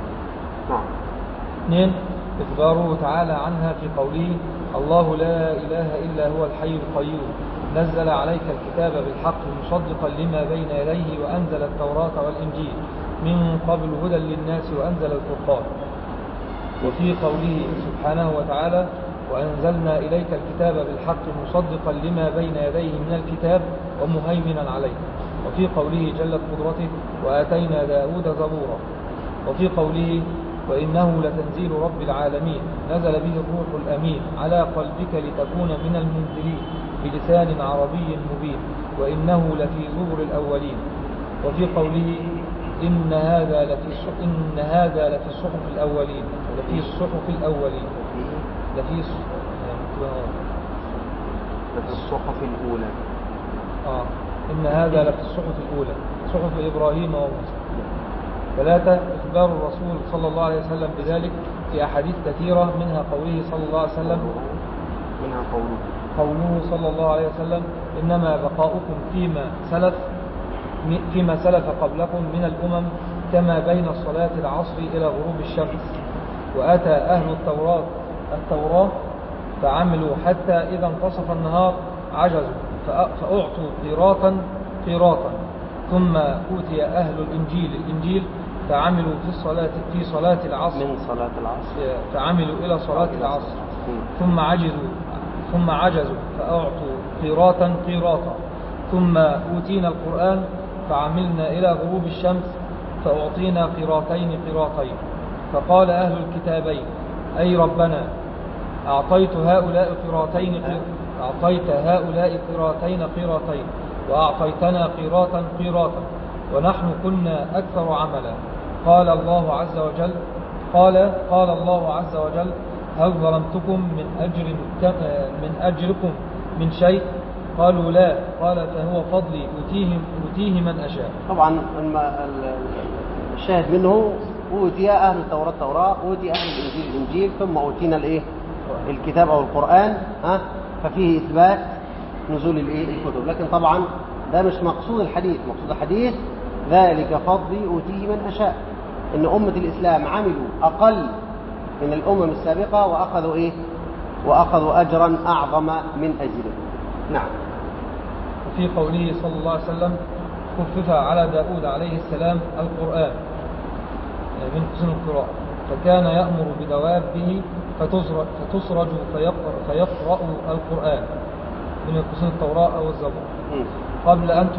Speaker 2: 2. إخباره تعالى عنها في قوله: الله لا إله إلا هو الحي القيوم، نزل عليك الكتاب بالحق مصدقا لما بين يديه وأنزل التوراة والإنجيل من قبل هدى للناس وأنزل الفرقان. وفي قوله سبحانه وتعالى: وأنزلنا إليك الكتاب بالحق مصدقا لما بين يديه من الكتاب ومهيمنا عليه. وفي قوله جلت قدرته: وآتينا داود زبورا. وفي قوله: وإنه لتنزيل رب العالمين، نزل به الروح الأمين على قلبك لتكون من المنذرين بلسان عربي مبين، وإنه لفي زبر الأولين. وفي قوله: إن هذا لفي الصحف الأولين، لفي الصحف الأولين، لفي
Speaker 1: الصحف الأولى.
Speaker 2: إن هذا لفي الصحف الأولى، صحف إبراهيم وموسى. 3. إخبار الرسول صلى الله عليه وسلم بذلك في أحاديث كثيرة، منها قوله صلى الله عليه وسلم قوله صلى الله عليه وسلم: إنما بقاؤكم فيما سلف قبلكم من الأمم كما بين صلاة العصر إلى غروب الشمس. وأتى أهل التوراة فعملوا حتى إذا انتصف النهار عجزوا فأعطوا قيراطا ثم أوتي أهل الإنجيل فعملوا في صلاة العصر
Speaker 1: من صلاة العصر
Speaker 2: فعملوا إلى صلاة العصر ثم عجزوا فأعطوا قيراطا ثم أوتينا القرآن فعملنا إلى غروب الشمس فأعطينا قيراطين فقال أهل الكتابين أي ربنا أعطيت هؤلاء قيراطين وأعطيتنا قيراطا ونحن كنا أكثر عملا. قال الله عز وجل هل ظلمتكم من أجركم من شيء؟ قالوا لا. قال فهو فضلي أوتيه من أشاء.
Speaker 1: طبعا الشاهد منه أوتي أهل التوراة التوراة، أوتي أهل الإنجيل الإنجيل، ثم أوتينا الكتاب أو القرآن. ففيه إثبات نزول الكتب، لكن طبعا ده مش مقصود الحديث. مقصود الحديث ذلك فضلي أوتيه من أشاء، إن أمة الإسلام عملوا أقل من الأمم السابقة وأخذوا أجرا أعظم من أجره. نعم.
Speaker 2: وفي قوله صلى الله عليه وسلم خفف على داود عليه السلام القرآن من حسن القراءة، فكان يأمر بدوابه فتسرج فيقرأ القرآن من حسن التوراة أو الزبور قبل أن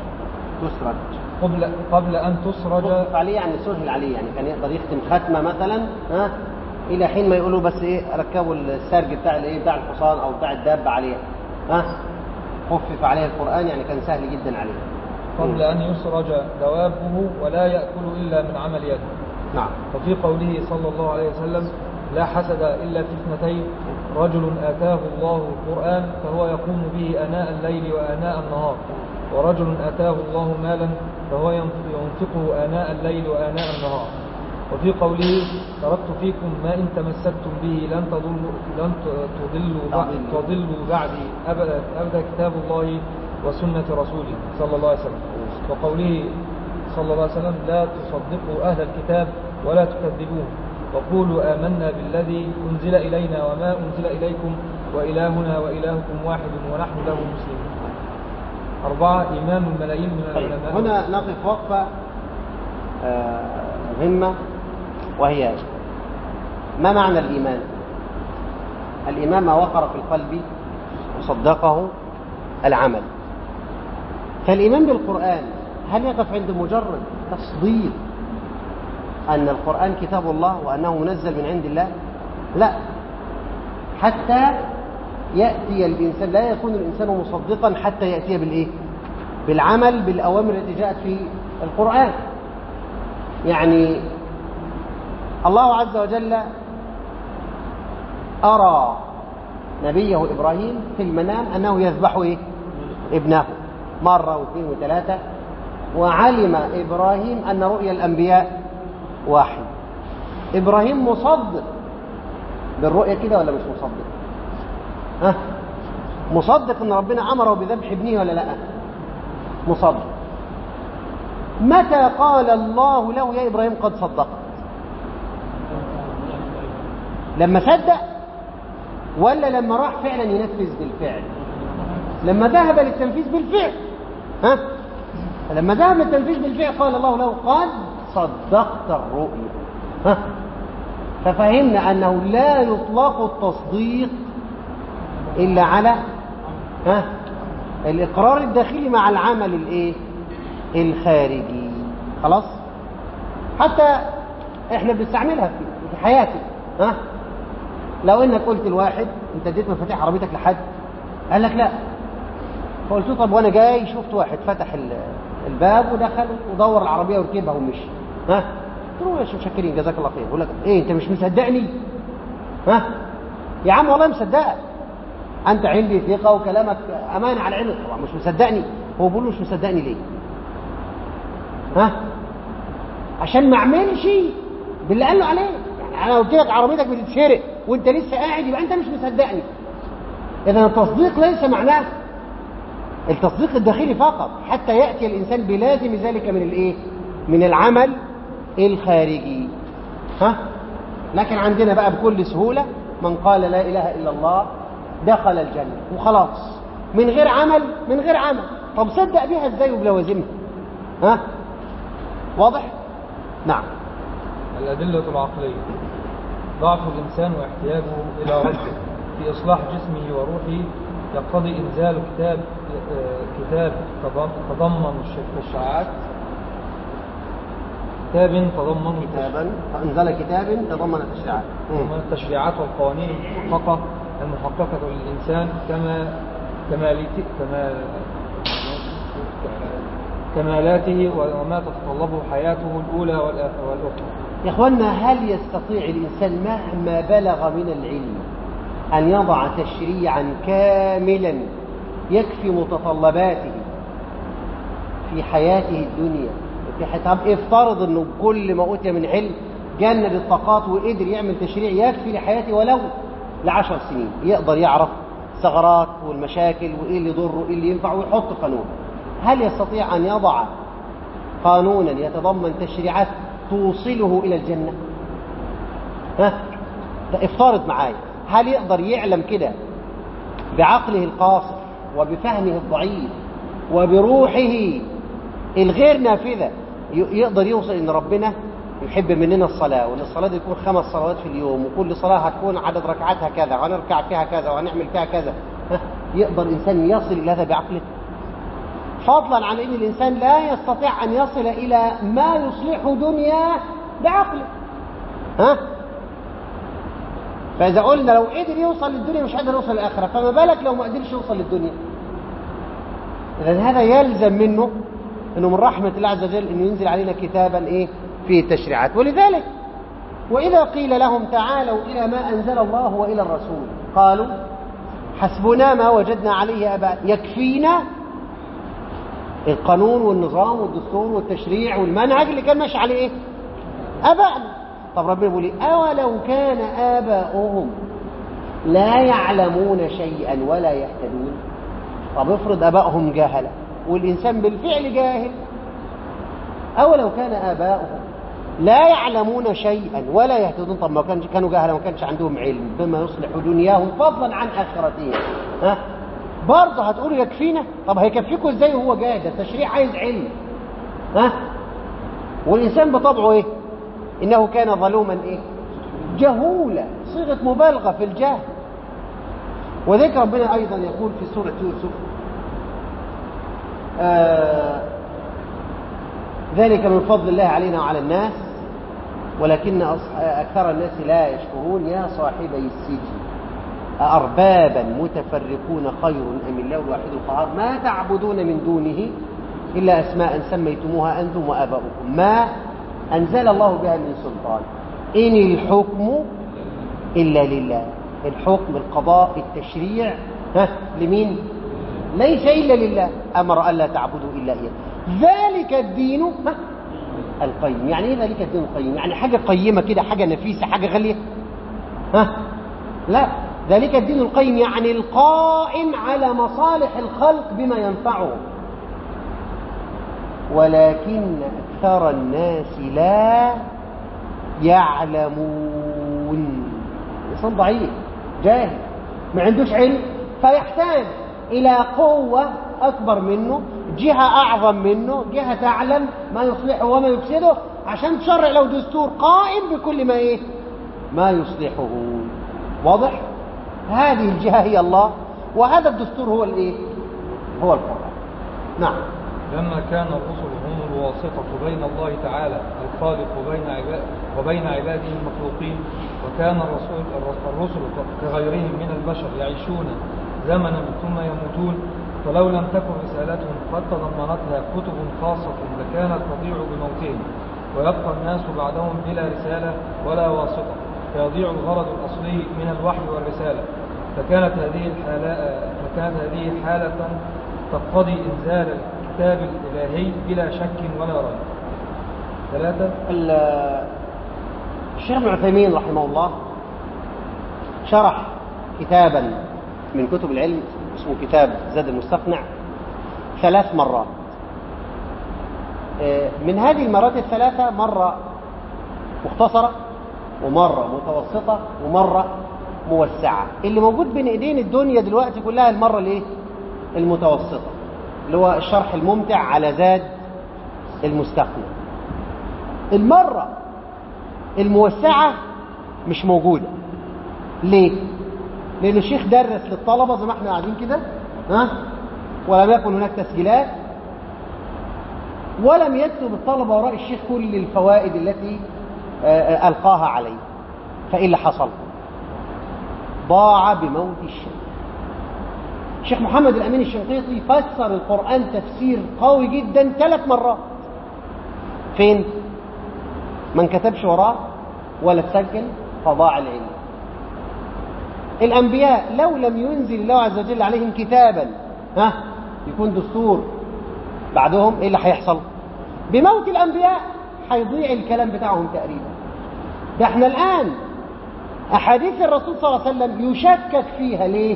Speaker 2: تسرج
Speaker 1: عليه، يعني سهل عليه، يعني كان يقدر يختم ختمة مثلا إلى حين ما يقولوا بس ركبوا السرج بتاع الحصان أو بتاع الدابة عليه، خفف عليه القرآن، يعني كان سهل جدا عليه
Speaker 2: قبل أن يسرج دوابه ولا يأكل إلا من عمل يده.
Speaker 1: نعم.
Speaker 2: وفي قوله صلى الله عليه وسلم لا حسد إلا في اثنتين، رجل آتاه الله القرآن فهو يقوم به آناء الليل وآناء النهار، ورجل آتاه الله مالا فهو ينفقه آناء الليل وآناء النهار. وفي قوله تركت فيكم ما إن تمسكتم به لن تضلوا بعدي أبدا كتاب الله وسنة رسوله صلى الله عليه وسلم. وقوله صلى الله عليه وسلم لا تصدقوا أهل الكتاب ولا تكذبوه وقولوا آمنا بالذي أنزل إلينا وما أنزل إليكم وإلهنا وإلهكم واحد ونحن له مسلمون. 4 إيمان الملايين من العلماء.
Speaker 1: هنا نقف وقفة مهمة، وهي ما معنى الإيمان؟ الإيمان ما وقر في القلب وصدقه العمل. فالإيمان بالقرآن هل يقف عند مجرد تصديق أن القرآن كتاب الله وأنه منزل من عند الله؟ لا، حتى يأتي الإنسان، لا يكون الإنسان مصدقا حتى يأتي بالعمل بالأوامر التي جاءت في القرآن. يعني الله عز وجل أرى نبيه إبراهيم في المنام أنه يذبح ابنه مرة واثنين وثلاثة، وعلم إبراهيم أن رؤيا الأنبياء واحد. إبراهيم مصدق بالرؤيا كده ولا مش مصدق؟ مصدق أن ربنا أمره بذبح ابنه ولا لا؟ مصدق. متى قال الله له يا إبراهيم قد صدقت؟ لما صدق ولا لما راح فعلا ينفذ بالفعل؟ لما ذهب للتنفيذ بالفعل. لما ذهب للتنفيذ بالفعل قال الله له قد صدقت الرؤيا. ففهمنا أنه لا يطلق التصديق إلا على الإقرار الداخلي مع العمل الخارجي. خلاص؟ حتى احنا بنستعملها في حياتي. لو انك قلت لواحد انت اديت مفاتيح عربيتك لحد، قال لك لا، فقلت له طب وانا جاي شفت واحد فتح الباب ودخل ودور العربيه وركبها ومشي، قلت له يا شيخ شاكرين جزاك الله خير. يقول لك ايه انت مش مصدقني؟ يا عم والله مصدقك، انت عندي ثقه وكلامك امانه على علمك، طبعا مش مصدقني. هو بيقول له مش مصدقني ليه؟ عشان ما اعملش باللي قال له عليه. يعني انا قلت لك عربيتك بتتسرق وانت لسه قاعد، يبقى انت مش مصدقني. اذا التصديق ليس معناه التصديق الداخلي فقط، حتى ياتي الانسان بلازم ذلك من العمل الخارجي. لكن عندنا بقى بكل سهوله من قال لا اله الا الله دخل الجنه وخلاص، من غير عمل. طب صدق بيها ازاي وبلوازمها؟ ها؟ واضح؟ نعم.
Speaker 2: الأدلة العقلية: ضعف الإنسان واحتياجه إلى ربه في إصلاح جسمه وروحه يقتضي إنزال كتاب تضمن التشريعات
Speaker 1: أنزل كتاب تضمن
Speaker 2: التشريعات والقوانين المحققة للإنسان كمالاته وما تتطلبه حياته الأولى والأخرى.
Speaker 1: يا إخوانا، هل يستطيع الإنسان مهما بلغ من العلم أن يضع تشريعا كاملا يكفي متطلباته في حياته الدنيا؟ افترض أنه كل ما أوتي من علم جنب الطاقات وقدر يعمل تشريع يكفي لحياته ولو ل10 سنين، يقدر يعرف الثغرات والمشاكل وإيه اللي يضر وإيه اللي ينفع ويحط قانون. هل يستطيع أن يضع قانونا يتضمن تشريعات توصله إلى الجنة؟ ها؟ افترض معايا، هل يقدر يعلم كده بعقله القاصر وبفهمه الضعيف وبروحه الغير نافذة يقدر يوصل إن ربنا يحب مننا الصلاة، وإن الصلاة دي تكون 5 صلوات في اليوم، وكل صلاة هتكون عدد ركعاتها كذا، وهنركع فيها كذا، وهنعمل فيها كذا؟ يقدر إنسان يصل إلى هذا بعقله؟ فضلا عن أن الإنسان لا يستطيع أن يصل إلى ما يصلح دنياه بعقله. فإذا قلنا لو قدر يوصل للدنيا مش قادر يوصل للآخرة، فما بالك لو ما قدرش يوصل للدنيا؟ إذن هذا يلزم منه أنه من رحمة الله عز وجل أنه ينزل علينا كتابا فيه التشريعات. ولذلك وإذا قيل لهم تعالوا إلى ما أنزل الله وإلى الرسول قالوا حسبنا ما وجدنا عليه آباءنا. يكفينا القانون والنظام والدستور والتشريع والمنهج اللي كان ماشي عليه آباءنا. طب ربنا بيقول أولو كان آباؤهم لا يعلمون شيئا ولا يهتدون. طب افرض آباؤهم جاهلة والإنسان بالفعل جاهل. أولو كان آباؤهم لا يعلمون شيئا ولا يهتدون. طب ما كانوا جاهلة ما كانش عندهم علم بما يصلح دنياهم فضلا عن آخرتهم، برضه هتقولوا يكفينا؟ طب هيكفيكوا ازاي وهو جاهل؟ ده التشريع عايز علم. والإنسان بطبعه إنه كان ظلوما جهولا، صيغة مبالغة في الجهل. وذكر ربنا أيضا يقول في سورة يوسف ذلك من فضل الله علينا وعلى الناس ولكن أكثر الناس لا يشكرون. يا صاحبي السجن أأربابا متفرقون خير أم الله الواحد القهار ما تعبدون من دونه إلا أسماء سميتموها أنتم وآباؤكم ما أنزل الله بها من سلطان إن الحكم إلا لله. الحكم القضاء التشريع لمين؟ ليس إلا لله. أمر ألا تعبدوا إلا إياه. ذلك الدين القيم. يعني إيه ذلك الدين القيم؟ يعني حاجة قيمة كده، حاجة نفيسة، حاجة غالية؟ لا، ذلك الدين القيم يعني القائم على مصالح الخلق بما ينفعهم ولكن أكثر الناس لا يعلمون. إنسان ضعيف جاهل ما عندوش علم فيحتاج إلى قوة أكبر منه، جهة أعظم منه، جهة تعلم ما يصلحه وما يفسده عشان تشرع له دستور قائم بكل ما يصلحه. واضح؟ هذه الجهة هي الله وهذا الدستور هو هو القرآن. نعم.
Speaker 2: لما كان الرسل هم الواسطة بين الله تعالى الخالق وبين عباده المخلوقين، وكان الرسل كغيرهم من البشر يعيشون زمنا ثم يموتون، فلو لم تكن رسالتهم قد تضمنتها كتب خاصة لكانت تضيع بموتهم، ويبقى الناس بعدهم بلا رسالة ولا واسطة، فيضيع الغرض الأصلي من الوحي والرسالة. فكانت هذه حالة تقتضي إنزال الكتاب الإلهي بلا شك ولا ريب. 3.
Speaker 1: الشيخ ابن عثيمين رحمه الله شرح كتابا من كتب العلم اسمه كتاب زاد المستقنع 3 مرات. من هذه المرات ال3 مرة مختصرة ومرة متوسطة ومرة موسعة. اللي موجود بين ايدين الدنيا دلوقتي كلها المرة المتوسطة اللي هو الشرح الممتع على زاد المستثنى. المرة الموسعة مش موجودة. ليه؟ لأن الشيخ درس للطلبة زي ما احنا قاعدين كده، ولم يكن هناك تسجيلات، ولم يكتب الطلبة وراء الشيخ كل الفوائد التي ألقاها عليه. فإيه اللي حصل؟ ضاع بموت الشيخ. الشيخ محمد الأمين الشنقيطي فسر القرآن تفسير قوي جدا 3 مرات. فين؟ من كتبش وراه ولا تسجل، فضاع العلم. الأنبياء لو لم ينزل الله عز وجل عليهم كتابا يكون دستور بعدهم، إيه اللي هيحصل؟ بموت الأنبياء هيضيع الكلام بتاعهم تقريبا. ده احنا الآن أحاديث الرسول صلى الله عليه وسلم يشكك فيها. ليه؟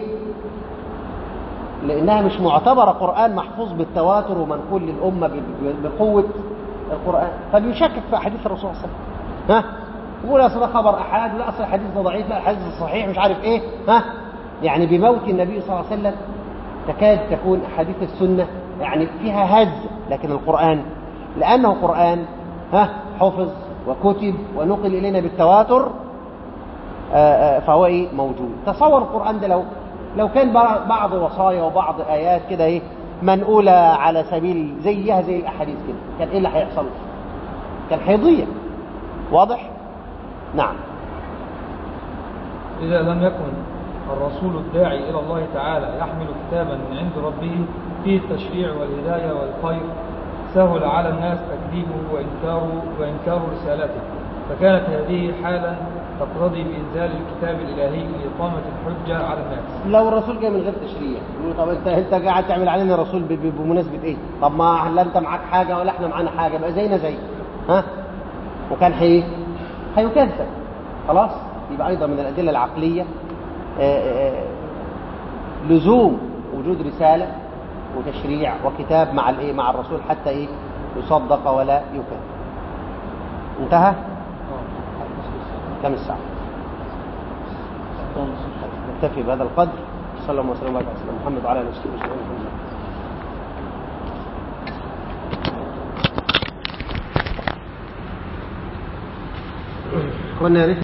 Speaker 1: لأنها مش معتبرة قرآن محفوظ بالتواتر ومنقول للأمة بقوة القرآن، فبيشكك في أحاديث الرسول صلى الله عليه وسلم. يقول أصل ده خبر أحاد، لا أصل الحديث ده ضعيف، لا الحديث ده صحيح، مش عارف إيه. يعني بموت النبي صلى الله عليه وسلم تكاد تكون أحاديث السنة يعني فيها هز، لكن القرآن لأنه قرآن حفظ وكتب ونقل إلينا بالتواتر، فهو إيه موجود. تصور القرآن ده لو كان بعض وصايا وبعض آيات كده إيه منقولة على سبيل زيها زي الأحاديث كده، كان إيه اللي هيحصل؟ كان هيضيع. واضح؟ نعم.
Speaker 2: إذا لم يكن الرسول الداعي إلى الله تعالى يحمل كتابا من عند ربه فيه التشريع والهداية والخير، سهل على الناس تكذيبه وإنكار رسالته، فكانت هذه حالا تقتضي بإنزال الكتاب الإلهي لإقامة الحجة على الناس.
Speaker 1: لو الرسول جاء من غير تشريع يقول طب انت قاعد تعمل علينا الرسول بمناسبة ايه؟ طب ما لا انت معاك حاجة ولا احنا معانا حاجة، بقى زينا زي وكان هيكذب. خلاص، يبقى ايضا من الأدلة العقلية لزوم وجود رسالة وتشريع وكتاب مع الرسول حتى يصدق ولا يكذب. انتهى؟ كم الساعة؟ نكتفي بهذا القدر. صلى الله وسلم على سيدنا محمد وعلى اله وصحبه وسلم.